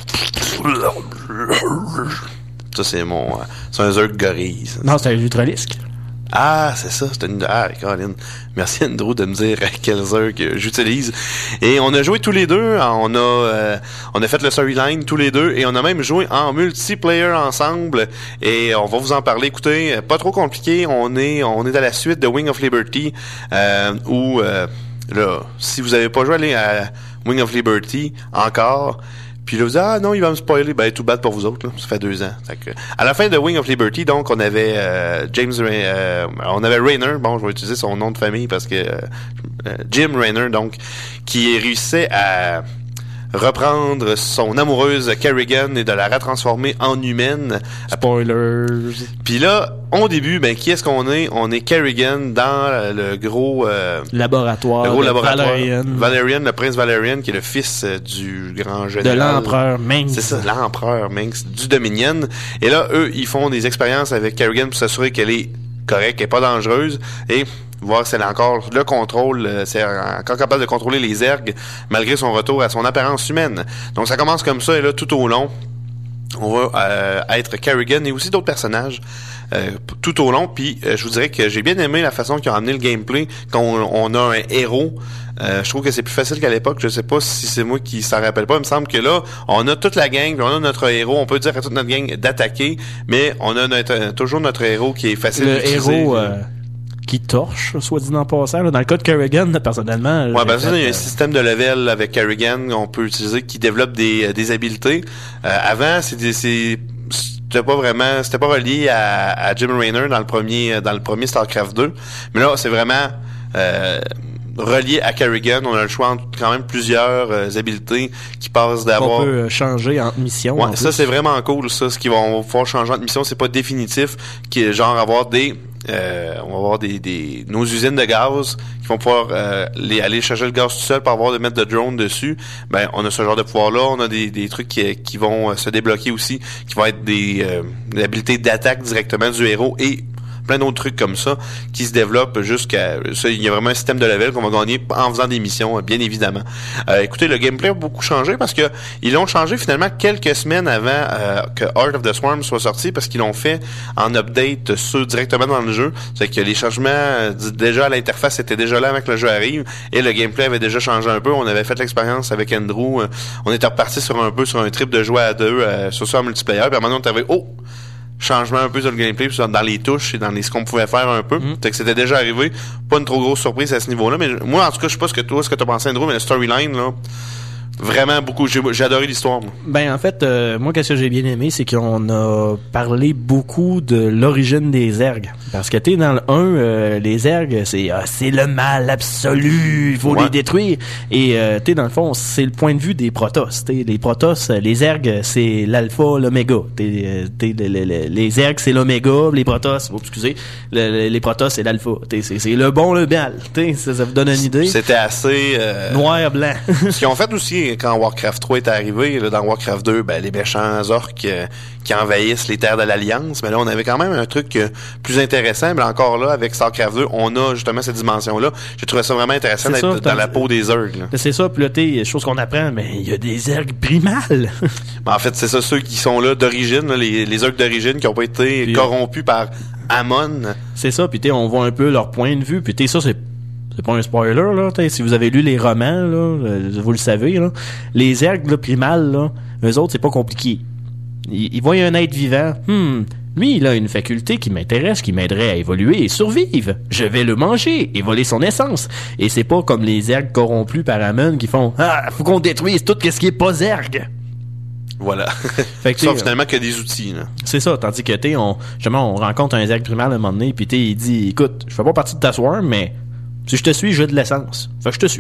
Ça, c'est mon... Euh, c'est un Zerg gorille. Ça. Non, c'est un Ultralisque. Ah, c'est ça, c'est une... Ah, Caroline. Merci Andrew de me dire quel Zerg que j'utilise. Et on a joué tous les deux, on a euh, on a fait le storyline tous les deux, et on a même joué en multiplayer ensemble, et on va vous en parler. Écoutez, pas trop compliqué, on est on est à la suite de Wing of Liberty, euh, où, euh, là, si vous avez pas joué à Wing of Liberty encore, puis là, vous dites, ah non, il va me spoiler. Ben, tout bad pour vous autres, là. Ça fait deux ans. Fait que, à la fin de Wing of Liberty, donc, on avait euh, James, euh, on avait Raynor. Bon, je vais utiliser son nom de famille parce que euh, Jim Raynor, donc, qui réussissait à reprendre son amoureuse Kerrigan et de la retransformer en humaine. Spoilers. Puis là, au début, ben, qui est-ce qu'on est? On est Kerrigan dans le gros... Euh, laboratoire. Le gros laboratoire. Valerian. Valerian, le prince Valerian, qui est le fils euh, du grand général. De l'empereur Minx. C'est ça, l'empereur Minx du Dominion. Et là, eux, ils font des expériences avec Kerrigan pour s'assurer qu'elle est correcte, qu'elle est pas dangereuse, et voir si elle a encore le contrôle, euh, si elle est encore capable de contrôler les Zergs, malgré son retour à son apparence humaine. Donc ça commence comme ça, et là, tout au long, on va euh, être Kerrigan et aussi d'autres personnages euh, tout au long. Puis euh, je vous dirais que j'ai bien aimé la façon qu'ils ont amené le gameplay, quand on, on a un héros Euh, je trouve que c'est plus facile qu'à l'époque. Je sais pas si c'est moi qui s'en rappelle pas. Il me semble que là, on a toute la gang, puis on a notre héros. On peut dire à toute notre gang d'attaquer, mais on a notre, toujours notre héros qui est facile le d'utiliser. Héros, euh, qui torche, soit dit en passant. Là. Dans le cas de Kerrigan, personnellement... Ouais, ben ça, il y a un euh... système de level avec Kerrigan qu'on peut utiliser qui développe des, des habiletés. Euh, avant, c'est, c'est c'était pas vraiment, c'était pas relié à, à Jim Raynor dans le premier, dans le premier StarCraft deux. Mais là, c'est vraiment euh, relié à Kerrigan. On a le choix entre quand même plusieurs euh, habiletés qui passent d'avoir. On peut changer entre missions. Ouais, en ça plus. c'est vraiment cool. Ça, ce qu'ils vont pouvoir changer entre missions, c'est pas définitif. Qui est genre avoir des Euh, on va avoir des, des nos usines de gaz qui vont pouvoir euh, les, aller chercher le gaz tout seul pour avoir de mettre de drone dessus. Ben on a ce genre de pouvoir là. On a des, des trucs qui, qui vont euh, se débloquer aussi, qui vont être des, euh, des habilités d'attaque directement du héros et plein d'autres trucs comme ça qui se développent jusqu'à ça. Il y a vraiment un système de level qu'on va gagner en faisant des missions, bien évidemment. Euh, écoutez, le gameplay a beaucoup changé parce que ils l'ont changé finalement quelques semaines avant euh, que Heart of the Swarm soit sorti, parce qu'ils l'ont fait en update sur, directement dans le jeu. C'est que les changements euh, déjà à l'interface étaient déjà là avant que le jeu arrive et le gameplay avait déjà changé un peu. On avait fait l'expérience avec Andrew. Euh, on était reparti sur un peu sur un trip de jouer à deux, euh, sur ça en multiplayer. Puis à un moment donné, on avait oh changement un peu sur le gameplay, puis dans les touches et dans les ce qu'on pouvait faire un peu. Mm. Fait que c'était déjà arrivé. Pas une trop grosse surprise à ce niveau-là. Mais moi, en tout cas, je sais pas ce que toi, ce que t'as pensé, Andrew, mais le storyline, là, vraiment beaucoup. J'ai, j'ai adoré l'histoire, moi. Ben, en fait, euh, moi, qu'est-ce que j'ai bien aimé, c'est qu'on a parlé beaucoup de l'origine des Zergs. Parce que, tu sais, dans le un, euh, les Zergs, c'est, ah, c'est le mal absolu, il faut ouais. les détruire. Et, euh, tu sais, dans le fond, c'est le point de vue des Protoss. T'sais, les Protoss, les Zergs, c'est l'alpha, l'oméga. T'sais, t'sais, les, les, les Zergs, c'est l'oméga, les Protoss, oh, excusez, le, les Protoss, c'est l'alpha. C'est, c'est le bon, le mal. Ça, ça vous donne une idée? C'était assez... Euh... Noir, blanc. Ce qu'ils ont fait aussi, quand Warcraft trois est arrivé, là, dans Warcraft deux, ben, les méchants orques euh, qui envahissent les terres de l'Alliance, mais là, on avait quand même un truc euh, plus intéressant, mais encore là, avec StarCraft deux, on a justement cette dimension-là. J'ai trouvé ça vraiment intéressant c'est d'être ça, dans la peau des Zergs. Là. C'est ça, puis là, t'es, chose qu'on apprend, mais il y a des Zergs primals. En fait, c'est ça, ceux qui sont là d'origine, là, les, les Zergs d'origine qui ont pas été puis, corrompus par Amon. C'est ça, puis t'es, on voit un peu leur point de vue, puis t'es, ça, c'est c'est pas un spoiler, là. T'sais, si vous avez lu les romans, là, vous le savez, là. Les Zergs, là, primals, là, eux autres, c'est pas compliqué. Ils, ils voient un être vivant. Hmm. Lui, il a une faculté qui m'intéresse, qui m'aiderait à évoluer et survivre. Je vais le manger et voler son essence. Et c'est pas comme les Zergs corrompus par Amon qui font « Ah, faut qu'on détruise tout ce qui est pas Zerg! » Voilà. Fait que ça, finalement, que des outils, là. C'est ça. Tandis que, t'es, on, justement, on rencontre un Zerg primal à un moment donné, pis t'es, il dit « Écoute, je fais pas partie de ta swarm, mais si je te suis, j'ai de l'essence. Fait que je te suis. »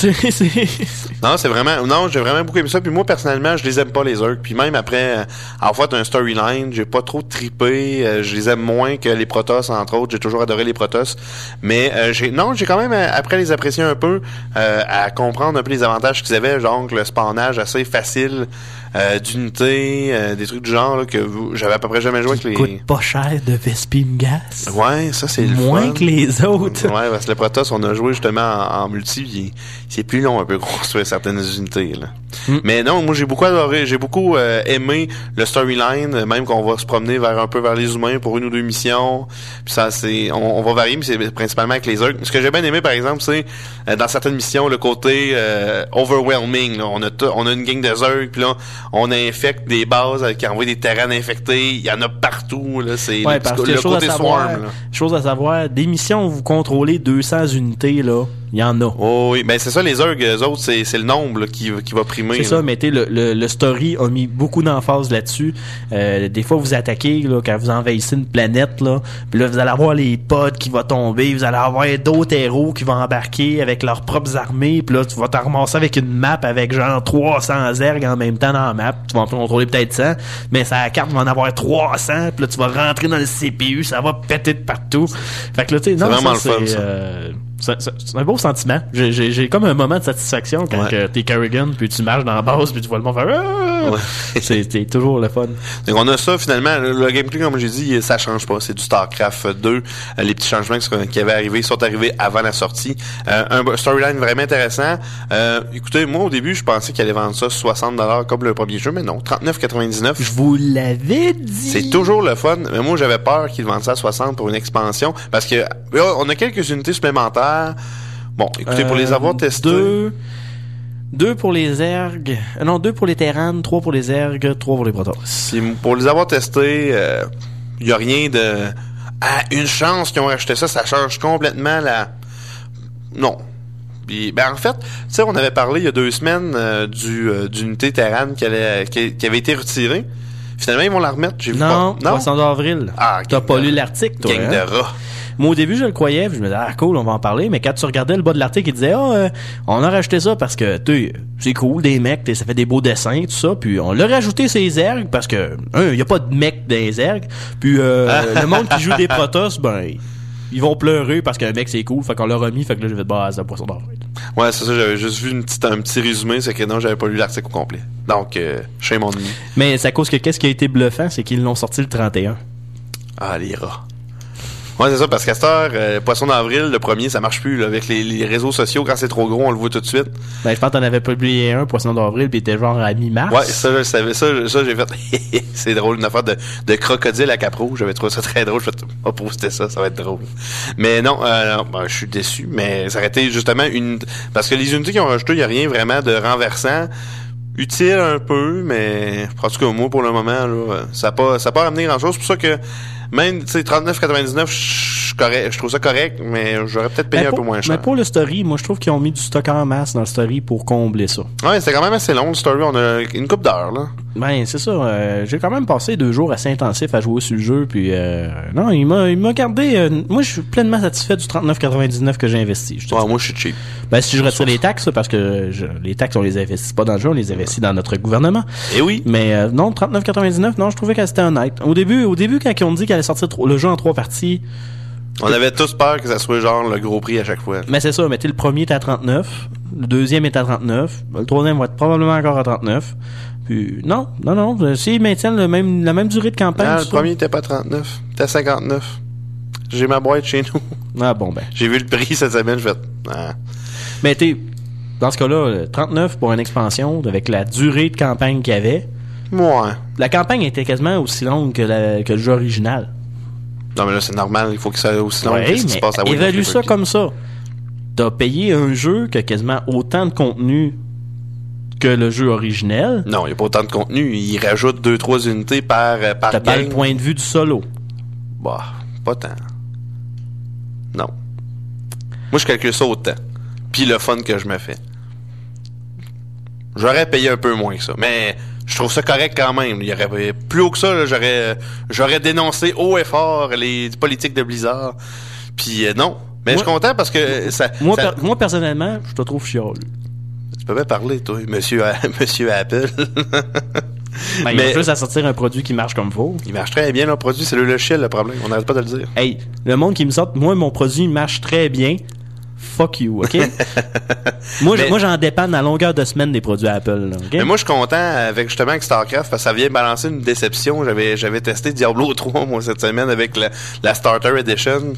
Non, c'est vraiment, non, j'ai vraiment beaucoup aimé ça. Puis moi, personnellement, je les aime pas, les Zergs. Puis même après avoir fait un storyline, j'ai pas trop trippé. Euh, je les aime moins que les Protoss, entre autres. J'ai toujours adoré les Protoss. Mais euh, j'ai, non, j'ai quand même, après les apprécier un peu, euh, à comprendre un peu les avantages qu'ils avaient, genre le spawnage assez facile, euh, d'unité, euh, des trucs du genre là, que vous, j'avais à peu près jamais joué avec les... coûte pas cher de Vespene Gas. Ouais, ça c'est le moins fun. que les autres. Ouais, parce que le Protoss, on a joué justement en, en multi, pis c'est plus long un peu construire certaines unités là. Mm. Mais non, moi j'ai beaucoup adoré, j'ai beaucoup euh, aimé le storyline, même qu'on va se promener vers un peu vers les humains pour une ou deux missions. Puis ça c'est, on, on va varier, mais c'est principalement avec les Zergs. Ce que j'ai bien aimé par exemple, c'est euh, dans certaines missions le côté euh, overwhelming. Là. On a t- on a une gang de Zergs, puis là on infecte des bases qui envoient des terrains infectés. Il y en a partout. Là, c'est ouais, le, parce que le chose côté à savoir, swarm. Là. Chose à savoir, des missions où vous contrôlez deux cents unités là. Il y en a. Oh oui, ben c'est ça, les Zergs, eux autres, c'est, c'est le nombre là, qui, qui va primer. C'est là. ça, mais t'es le, le, le story a mis beaucoup d'emphase là-dessus. Euh, des fois, vous attaquez, là, quand vous envahissez une planète, là, puis là, vous allez avoir les pods qui vont tomber, vous allez avoir d'autres héros qui vont embarquer avec leurs propres armées, puis là, tu vas te ramasser avec une map avec genre trois cents Zergs en même temps dans la map. Tu vas en contrôler peut-être cent, mais ça la carte, tu vas en avoir trois cents, puis là, tu vas rentrer dans le C P U, ça va péter de partout. Fait que là, tu sais, non, c'est vraiment ça, le fun, c'est, ça. Euh, C'est, c'est, c'est un beau sentiment. J'ai, j'ai, j'ai comme un moment de satisfaction quand ouais. t'es Kerrigan, puis tu marches dans la base, puis tu vois le monde faire ah! Ouais. c'est, c'est toujours le fun. Donc on a ça finalement. Le, le gameplay, comme j'ai dit, ça change pas. C'est du StarCraft deux. Euh, les petits changements qui avaient arrivé sont arrivés avant la sortie. Euh, un storyline vraiment intéressant. Euh, écoutez, moi au début, je pensais qu'ils allaient vendre ça soixante dollars comme le premier jeu, mais non, trente-neuf quatre-vingt-dix-neuf. Je vous l'avais dit. C'est toujours le fun. Mais moi, j'avais peur qu'ils vendent ça à soixante pour une expansion, parce que là, on a quelques unités supplémentaires. Bon, écoutez, pour les avoir testés... Deux, deux pour les ergs... Euh, non, deux pour les terranes, trois pour les ergs, trois pour les protoss. C'est, pour les avoir testés, il euh, y a rien de... Ah, une chance qu'ils ont acheté ça, ça change complètement la... Non. Puis, ben en fait, tu sais, on avait parlé il y a deux semaines euh, du euh, d'unité Terran qui, allait, qui, qui avait été retirée. Finalement, ils vont la remettre. J'ai vu non, pas. Non, poisson d'avril. Ah, t'as pas lu l'article, toi. Gang hein? de rats. Moi, au début, je le croyais, puis je me disais, ah, cool, on va en parler, mais quand tu regardais le bas de l'article, il disait, ah, oh, euh, on a rajouté ça parce que, tu c'est cool, des mecs, ça fait des beaux dessins, tout ça, puis on l'a rajouté ces ergs parce que, un, il y a pas de mecs dans les ergs, puis euh, ah. le monde qui joue des Protoss, ben, ils vont pleurer parce qu'un mec c'est cool, fait qu'on l'a remis, fait que là, je vais te bah, c'est un poisson d'avril. Ouais, c'est ça, j'avais juste vu une petite, un petit résumé, c'est que non, j'avais pas lu l'article au complet. Donc, euh, shame on me. Mais c'est à cause que qu'est-ce qui a été bluffant, c'est qu'ils l'ont sorti le trente et un. Ah, les rats. Ouais, c'est ça, parce qu'à cette heure, euh, Poisson d'avril, le premier, ça marche plus, là, avec les, les réseaux sociaux, quand c'est trop gros, on le voit tout de suite. Ben, je pense que t'en avais publié un, Poisson d'avril, pis il était genre à mi-mars. Ouais, ça, je le savais, ça, ça, j'ai fait, c'est drôle, une affaire de, de crocodile à Capro, j'avais trouvé ça très drôle, je vais oh, poster ça, ça va être drôle. Mais non, euh, non ben, je suis déçu, mais ça aurait été justement une, parce que les unités qu'ils ont rajouté, il y a rien vraiment de renversant. Utile un peu, mais en tout cas, moi, pour le moment, là, ça n'a pas, ça a pas ramené grand-chose. C'est pour ça que même, tu sais, trente-neuf quatre-vingt-dix-neuf, je, correct, je trouve ça correct, mais j'aurais peut-être payé mais un pour, peu moins cher. Mais pour le story, moi, je trouve qu'ils ont mis du stock en masse dans le story pour combler ça. Ouais, c'était quand même assez long, le story. On a une couple d'heures, là. Ben, c'est ça. Euh, j'ai quand même passé deux jours assez intensifs à jouer sur le jeu, puis euh, non, il m'a, il m'a gardé... Euh, moi, je suis pleinement satisfait du trente-neuf quatre-vingt-dix-neuf que j'ai investi. Je ouais, moi, je suis cheap. Ben, si je retire les taxes, parce que je, les taxes, on les investit pas dans le jeu, on les investit dans notre gouvernement. Eh oui. Mais euh, non, trente-neuf quatre-vingt-dix-neuf, non, je trouvais qu'elle c'était honnête. Au début, au début, quand ils ont dit qu'elle allait sortir le jeu en trois parties... On avait tous peur que ça soit genre le gros prix à chaque fois. Mais c'est ça, mais le premier est à trente-neuf, le deuxième est à trente-neuf, le troisième va être probablement encore à trente-neuf. Puis non, non, non, s'ils maintiennent le même, la même durée de campagne... Non, le premier était pas à trente-neuf, il était à cinquante-neuf. J'ai ma boîte chez nous. Ah bon, ben. J'ai vu le prix cette semaine, je fais... Ah. Mais t'es... Dans ce cas-là, trente-neuf pour une expansion, avec la durée de campagne qu'il y avait... Ouais. La campagne était quasiment aussi longue que, la, que le jeu original. Non, mais là, c'est normal, il faut que ça soit aussi long ouais, que ce qui se passe à World évalue of ça comme ça. T'as payé un jeu qui a quasiment autant de contenu que le jeu originel. Non, il n'y a pas autant de contenu. Il rajoute deux trois unités par, par T'as game. pas le point de vue du solo. Bah, pas tant. Non. Moi, je calcule ça autant. Puis le fun que je me fais. J'aurais payé un peu moins que ça. Mais... Je trouve ça correct quand même. Il y aurait plus haut que ça, là, j'aurais j'aurais dénoncé haut et fort les politiques de Blizzard. Puis euh, non. Mais moi, je suis content parce que ça. Moi, ça... Per, moi personnellement, je te trouve chiant. Tu peux bien parler, toi, monsieur, monsieur Apple. Ben, il y a juste à sortir un produit qui marche comme faut. Il marche très bien, le produit, c'est le logiciel le problème. On n'arrête pas de le dire. Hey, le monde qui me sort, moi, mon produit marche très bien. Fuck you, OK? moi, mais, moi, j'en dépanne à longueur de semaine des produits Apple. Là, okay? Mais moi, je suis content avec justement avec StarCraft parce que ça vient balancer une déception. J'avais j'avais testé Diablo trois, moi, cette semaine avec la, la Starter Edition.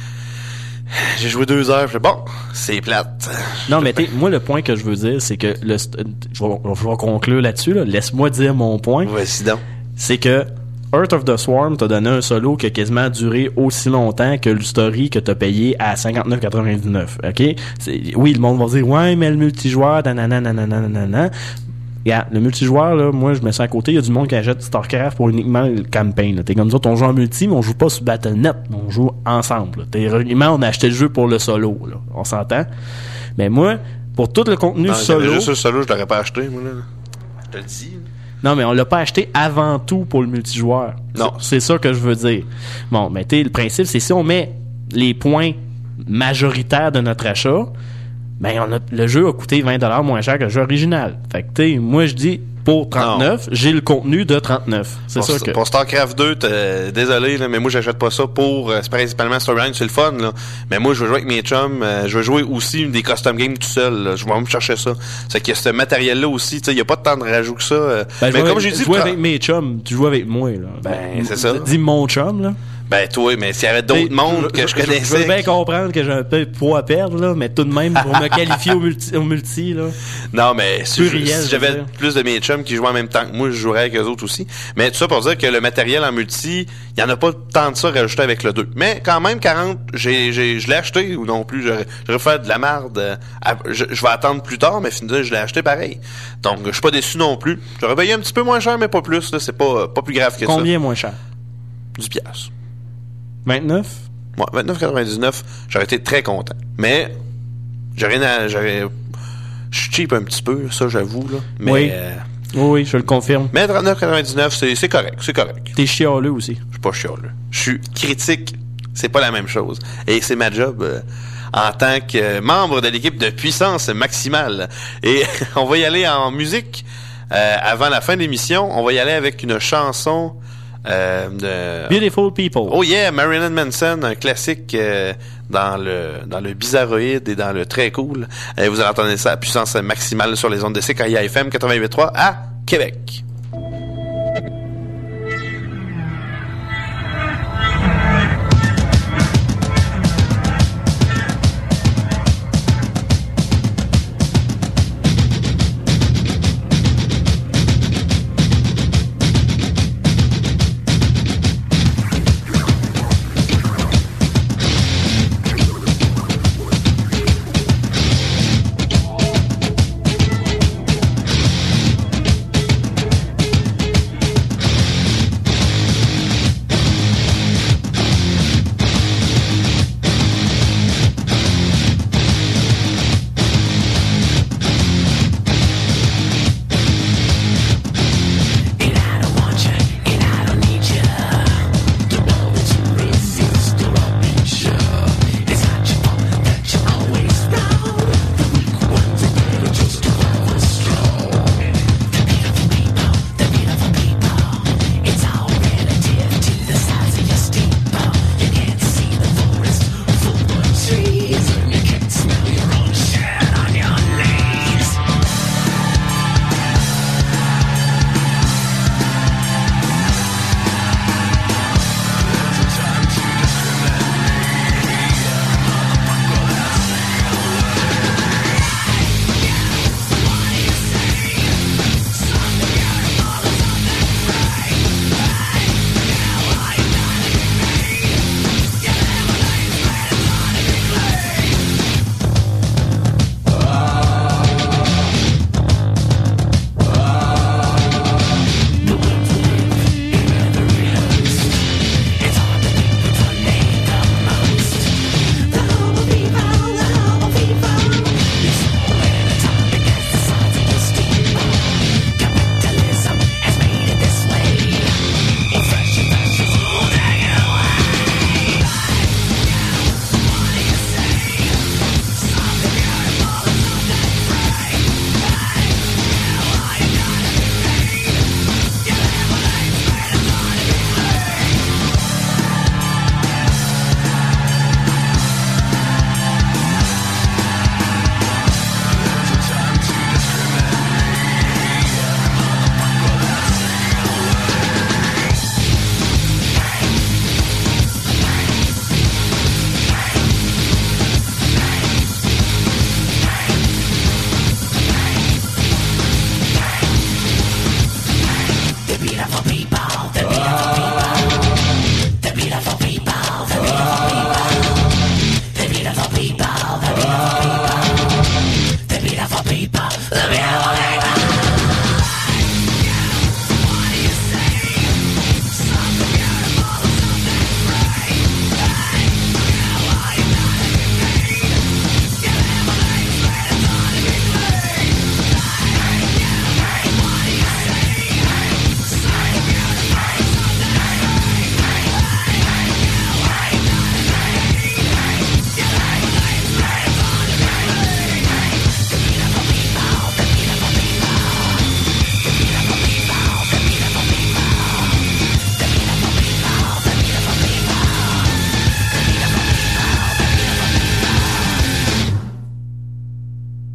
J'ai joué deux heures. Je fais, bon, c'est plate. Non, mais t'es, moi, le point que je veux dire, c'est que... le Je vais, je vais conclure là-dessus. Là. Laisse-moi dire mon point. Vas-y donc. C'est que Heart of the Swarm t'a donné un solo qui a quasiment duré aussi longtemps que le story que t'as payé à cinquante-neuf quatre-vingt-dix-neuf, ok? C'est, oui, le monde va dire, ouais, mais le multijoueur, nanana, nanana, nanana. Regarde, le multijoueur, là, moi, je me sens à côté, il y a du monde qui achète StarCraft pour uniquement le campaign, là. T'es comme ça, on joue en multi, mais on joue pas sur Battle net, on joue ensemble, là. T'es, réellement, on a acheté le jeu pour le solo, là. On s'entend? Mais moi, pour tout le contenu non, solo... juste le solo, je l'aurais pas acheté, moi, là. Je te le dis, là. Non, mais on l'a pas acheté avant tout pour le multijoueur. Non. C'est, c'est ça que je veux dire. Bon, mais tu sais, le principe, c'est si on met les points majoritaires de notre achat, ben on a, le jeu a coûté vingt dollars moins cher que le jeu original. Fait que tu sais, moi je dis pour trente-neuf, non. J'ai le contenu de trente-neuf. C'est pour, ça que... Pour StarCraft deux, désolé, là, mais moi j'achète pas ça pour euh, c'est principalement Storyline, c'est le fun, là. Mais moi je veux jouer avec mes chums, euh, je veux jouer aussi des custom games tout seul, là. Je vais me chercher ça. C'est qu'il y a ce matériel-là aussi, tu sais, il y a pas de temps de rajout que ça. Euh, ben, mais comme avec, j'ai dit, jouer avec mes chums, tu joues avec moi, là. Ben, c'est ça. Dis mon chum, là. Ben, toi, mais s'il y avait d'autres mondes que je, je connaissais. Je veux bien comprendre que j'ai un peu de poids à perdre, là, mais tout de même, pour me qualifier au multi, au multi, là. Non, mais si, Pluriel, si j'avais plus de mes chums qui jouaient en même temps que moi, je jouerais avec eux autres aussi. Mais tout ça pour dire que le matériel en multi, il y en a pas tant de ça rajouté avec le deux. Mais quand même, quarante, j'ai, j'ai, je l'ai acheté ou non plus. J'aurais, j'aurais fait de la merde. Euh, à, je, je vais attendre plus tard, mais finalement, je l'ai acheté pareil. Donc, je suis pas déçu non plus. J'aurais payé un petit peu moins cher, mais pas plus, là. C'est pas, pas plus grave que Combien ça. Combien moins cher? dix piastres. vingt-neuf? Ouais, vingt-neuf quatre-vingt-dix-neuf, j'aurais été très content. Mais, j'aurais, j'aurais, je suis cheap un petit peu, ça, j'avoue, là. Mais, oui. Euh, oui, je le confirme. Mais trente-neuf quatre-vingt-dix-neuf, c'est, c'est correct, c'est correct. T'es chialeux aussi. Je suis pas chialeux. Je suis critique. C'est pas la même chose. Et c'est ma job, euh, en tant que membre de l'équipe de Puissance Maximale. Et on va y aller en musique. Euh, avant la fin de l'émission, on va y aller avec une chanson Euh, de... Beautiful People. Oh yeah, Marilyn Manson, un classique euh, dans le dans le bizarroïde et dans le très cool. Et vous allez entendre ça à puissance maximale sur les ondes de C K I A F M quatre-vingt-huit virgule trois à Québec.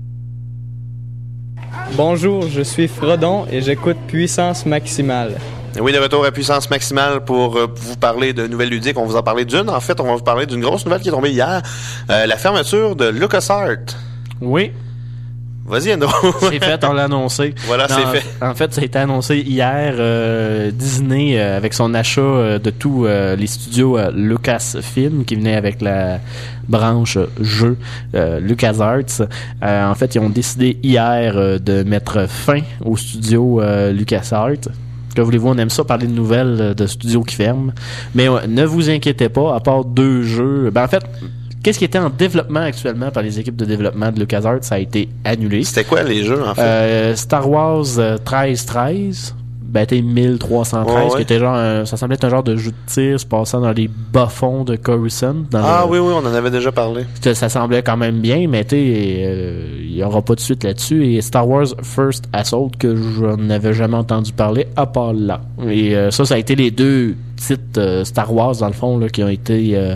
Bonjour, je suis Frodon et j'écoute Puissance Maximale. Oui, de retour à Puissance Maximale pour euh, vous parler de nouvelles ludiques. On va vous en parler d'une. En fait, on va vous parler d'une grosse nouvelle qui est tombée hier. Euh, la fermeture de LucasArts. Oui. Vas-y, Andrew. C'est fait, on l'a annoncé. Voilà, non, c'est fait. En fait, ça a été annoncé hier. Euh, Disney, euh, avec son achat euh, de tous euh, les studios euh, Lucasfilm, qui venait avec la branche euh, jeux euh, LucasArts, euh, en fait, ils ont décidé hier euh, de mettre fin au studio euh, LucasArts. Que voulez-vous, on aime ça parler de nouvelles euh, de studios qui ferment. Mais euh, ne vous inquiétez pas, à part deux jeux. Ben, en fait, qu'est-ce qui était en développement actuellement par les équipes de développement de LucasArts, ça a été annulé. C'était quoi les jeux, en fait? Euh, Star Wars euh, treize treize, ben, c'était mille trois cent treize, ouais, ouais. qui était genre, un, ça semblait être un genre de jeu de tir se passant dans les bas-fonds de Coruscant. Dans ah le, oui, oui, on en avait déjà parlé. Ça semblait quand même bien, mais tu euh, il y aura pas de suite là-dessus. Et Star Wars First Assault, que je n'avais jamais entendu parler, à part là. Et euh, ça, ça a été les deux titres euh, Star Wars, dans le fond, là, qui ont été... Euh,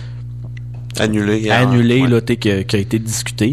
annulé annulé ouais. là, qui, qui a été discuté.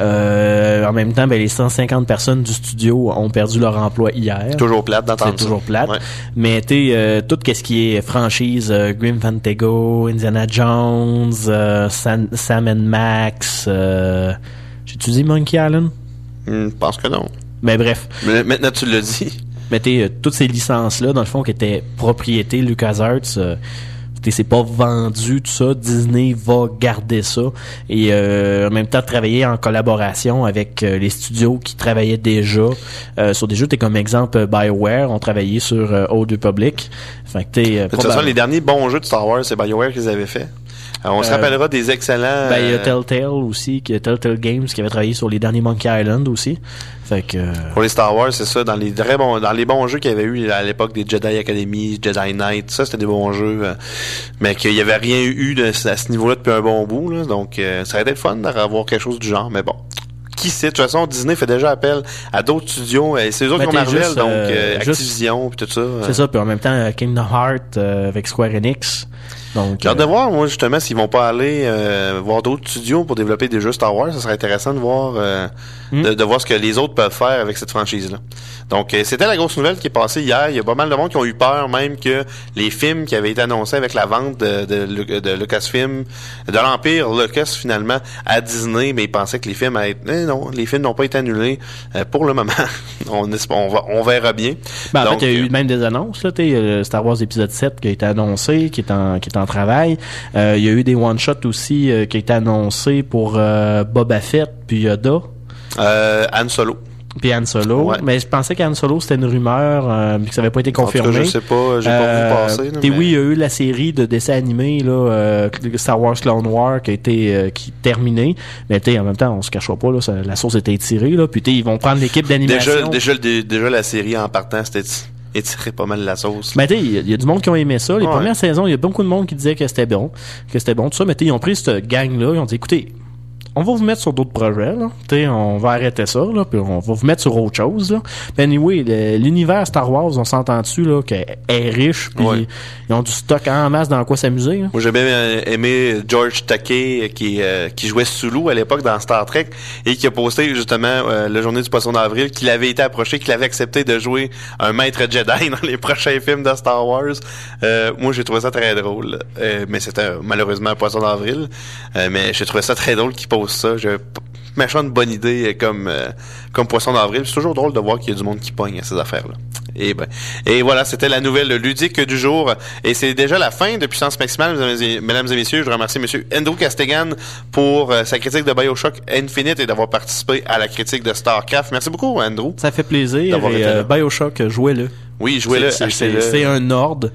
Euh, en même temps, ben, les cent cinquante personnes du studio ont perdu leur emploi hier. Toujours plate d'entendre ça. C'est toujours plate. Ouais. Mais tu euh, tout ce qui est franchise, euh, Grim Fandango, Indiana Jones, euh, Sam, Sam and Max, euh, j'ai-tu dit Monkey Island? Je pense que non. Ben bref. Mais maintenant tu l'as dit. Mais tu toutes ces licences-là, dans le fond, qui étaient propriété LucasArts, euh, c'est pas vendu, tout ça. Disney va garder ça. Et euh, en même temps, travailler en collaboration avec euh, les studios qui travaillaient déjà euh, sur des jeux. T'es comme exemple BioWare, ont travaillé sur euh, Old Republic. Fait que t'es, euh, de toute façon, les derniers bons jeux de Star Wars, c'est BioWare qu'ils avaient fait. Alors, on se rappellera euh, des excellents... Ben, il y a Telltale aussi, qui, Telltale Games, qui avait travaillé sur les derniers Monkey Island aussi. Fait que... Euh... Pour les Star Wars, c'est ça. Dans les très bons, dans les bons jeux qu'il y avait eu à l'époque des Jedi Academy, Jedi Knight, ça, c'était des bons jeux. Euh, mais qu'il y avait rien eu de, à ce niveau-là depuis un bon bout, là. Donc, euh, ça aurait été le fun d'avoir quelque chose du genre, mais bon. Qui sait? De toute façon, Disney fait déjà appel à d'autres studios. Et c'est eux autres ben, qui ont Marvel, juste, donc euh, Activision, puis tout ça. C'est euh. ça, puis en même temps, Kingdom Hearts euh, avec Square Enix. Donc, j'ai hâte euh, de voir, moi, justement, s'ils vont pas aller euh, voir d'autres studios pour développer des jeux Star Wars. Ça serait intéressant de voir euh, mm. de, de voir ce que les autres peuvent faire avec cette franchise-là. Donc, euh, c'était la grosse nouvelle qui est passée hier. Il y a pas mal de monde qui ont eu peur, même que les films qui avaient été annoncés avec la vente de, de, de Lucasfilm, de l'Empire Lucas, finalement, à Disney, mais ils pensaient que les films allaient être... Eh non, les films n'ont pas été annulés euh, pour le moment. on, on, va, on verra bien. Ben, en Donc, fait, il y a eu même des annonces, là, t'sais, Star Wars épisode sept qui a été annoncé, qui est en, qui est en travail. Euh, il y a eu des one-shots aussi euh, qui ont été annoncés pour euh, Boba Fett puis Yoda. Euh, Han Solo. Puis Han Solo. Ouais. Mais je pensais qu'Han Solo, c'était une rumeur, euh, que ça n'avait pas été confirmé. En tout cas, je sais pas, j'ai euh, pas vu passer. Là, mais... oui, il y a eu la série de dessins animés, là, euh, Star Wars Clone Wars, qui a été euh, qui terminée. Mais t'sais, en même temps, on se cachera pas, là, ça, la source était étirée, là. Puis ils vont prendre l'équipe d'animation. Déjà, déjà, déjà, la série en partant, c'était étirer pas mal la sauce. Mais tu sais, il y, y a du monde qui ont aimé ça. Les ouais. premières saisons, il y a beaucoup de monde qui disait que c'était bon, que c'était bon, tout ça. Mais ils ont pris cette gang-là, ils ont dit, écoutez, on va vous mettre sur d'autres projets, là. T'sais, on va arrêter ça, là, puis on va vous mettre sur autre chose, là. Puis anyway, le, l'univers Star Wars, on s'entend dessus, là, qu'elle est riche, puis ouais. ils ont du stock en masse dans quoi s'amuser, là. Moi, j'ai bien aimé George Takei, qui, euh, qui jouait Sulu à l'époque dans Star Trek, et qui a posté, justement, euh, la journée du poisson d'avril, qu'il avait été approché, qu'il avait accepté de jouer un maître Jedi dans les prochains films de Star Wars. Euh, moi, j'ai trouvé ça très drôle. Euh, mais c'était euh, malheureusement un poisson d'avril. Euh, mais j'ai trouvé ça très drôle qu'il pose ça. J'ai machin une bonne idée comme euh, comme poisson d'avril. C'est toujours drôle de voir qu'il y a du monde qui pogne à ces affaires-là. Et ben et voilà, c'était la nouvelle ludique du jour. Et c'est déjà la fin de Puissance Maximale, mesdames et messieurs. Je remercie monsieur Andrew Castigan pour euh, sa critique de BioShock Infinite et d'avoir participé à la critique de StarCraft. Merci beaucoup, Andrew. Ça fait plaisir. Et euh, BioShock, jouez-le. Oui, jouez-le, c'est, achetez-le. C'est, c'est un ordre.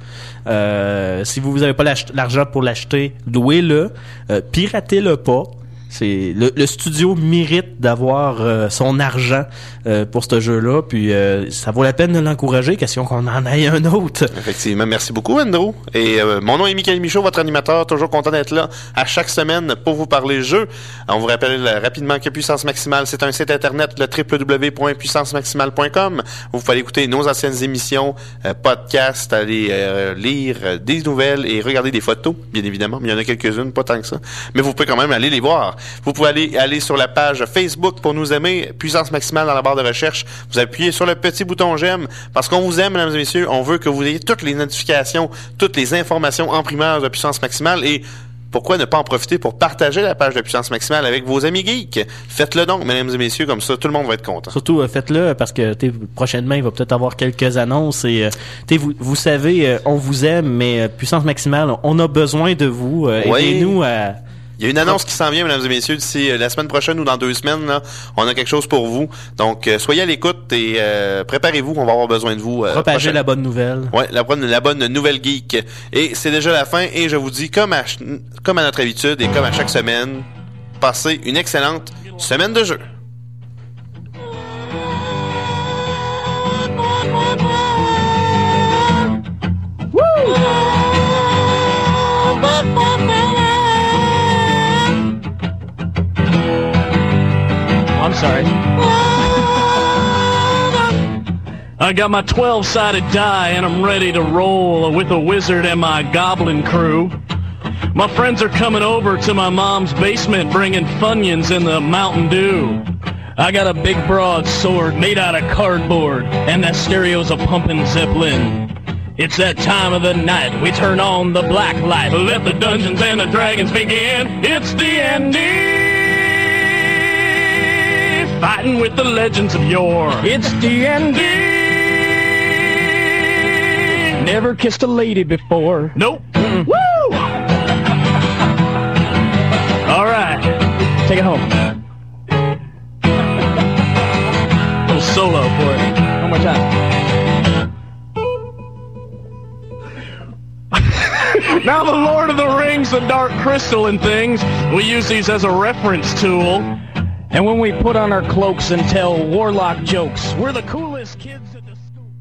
Euh, si vous n'avez pas l'argent pour l'acheter, louez-le. Euh, piratez-le pas. C'est le, le studio mérite d'avoir euh, son argent euh, pour ce jeu-là, puis euh, ça vaut la peine de l'encourager, question qu'on en ait un autre. Effectivement, merci beaucoup Andrew. Et euh, mon nom est Michael Michaud, votre animateur, toujours content d'être là à chaque semaine pour vous parler jeu. On vous rappelle rapidement que Puissance Maximale, c'est un site internet, le w w w point puissance maximale point com. Vous pouvez écouter nos anciennes émissions, euh, podcasts, aller euh, lire euh, des nouvelles et regarder des photos, bien évidemment. Mais il y en a quelques-unes, pas tant que ça. Mais vous pouvez quand même aller les voir. Vous pouvez aller, aller sur la page Facebook pour nous aimer, Puissance Maximale dans la barre de recherche. Vous appuyez sur le petit bouton j'aime parce qu'on vous aime, mesdames et messieurs. On veut que vous ayez toutes les notifications, toutes les informations en primeur de Puissance Maximale et pourquoi ne pas en profiter pour partager la page de Puissance Maximale avec vos amis geeks? Faites-le donc, mesdames et messieurs, comme ça, tout le monde va être content. Surtout, euh, faites-le parce que t'sais, prochainement, il va peut-être avoir quelques annonces et euh, t'sais, vous, vous savez, euh, on vous aime, mais euh, Puissance Maximale, on a besoin de vous. Euh, oui. Aidez-nous à... Il y a une annonce qui s'en vient, mesdames et messieurs, d'ici la semaine prochaine ou dans deux semaines. Là, on a quelque chose pour vous. Donc, euh, soyez à l'écoute et euh, préparez-vous. On va avoir besoin de vous. Euh, Propagez prochaine... la bonne nouvelle. Ouais, la bonne, la bonne nouvelle geek. Et c'est déjà la fin. Et je vous dis, comme à, comme à notre habitude et comme à chaque semaine, passez une excellente semaine de jeu. Woo! I'm sorry. I got my twelve-sided die and I'm ready to roll with a wizard and my goblin crew. My friends are coming over to my mom's basement bringing Funyuns and the Mountain Dew. I got a big broadsword made out of cardboard and that stereo's a pumping Zeppelin. It's that time of the night, we turn on the black light. Let the Dungeons and the Dragons begin. It's D and D. Fighting with the legends of yore. It's D and D. Never kissed a lady before. Nope. Mm-mm. Woo! All right, take it home. A little solo for it. One more time. Now the Lord of the Rings, the Dark Crystal and things, we use these as a reference tool. And when we put on our cloaks and tell warlock jokes, we're the coolest kids at the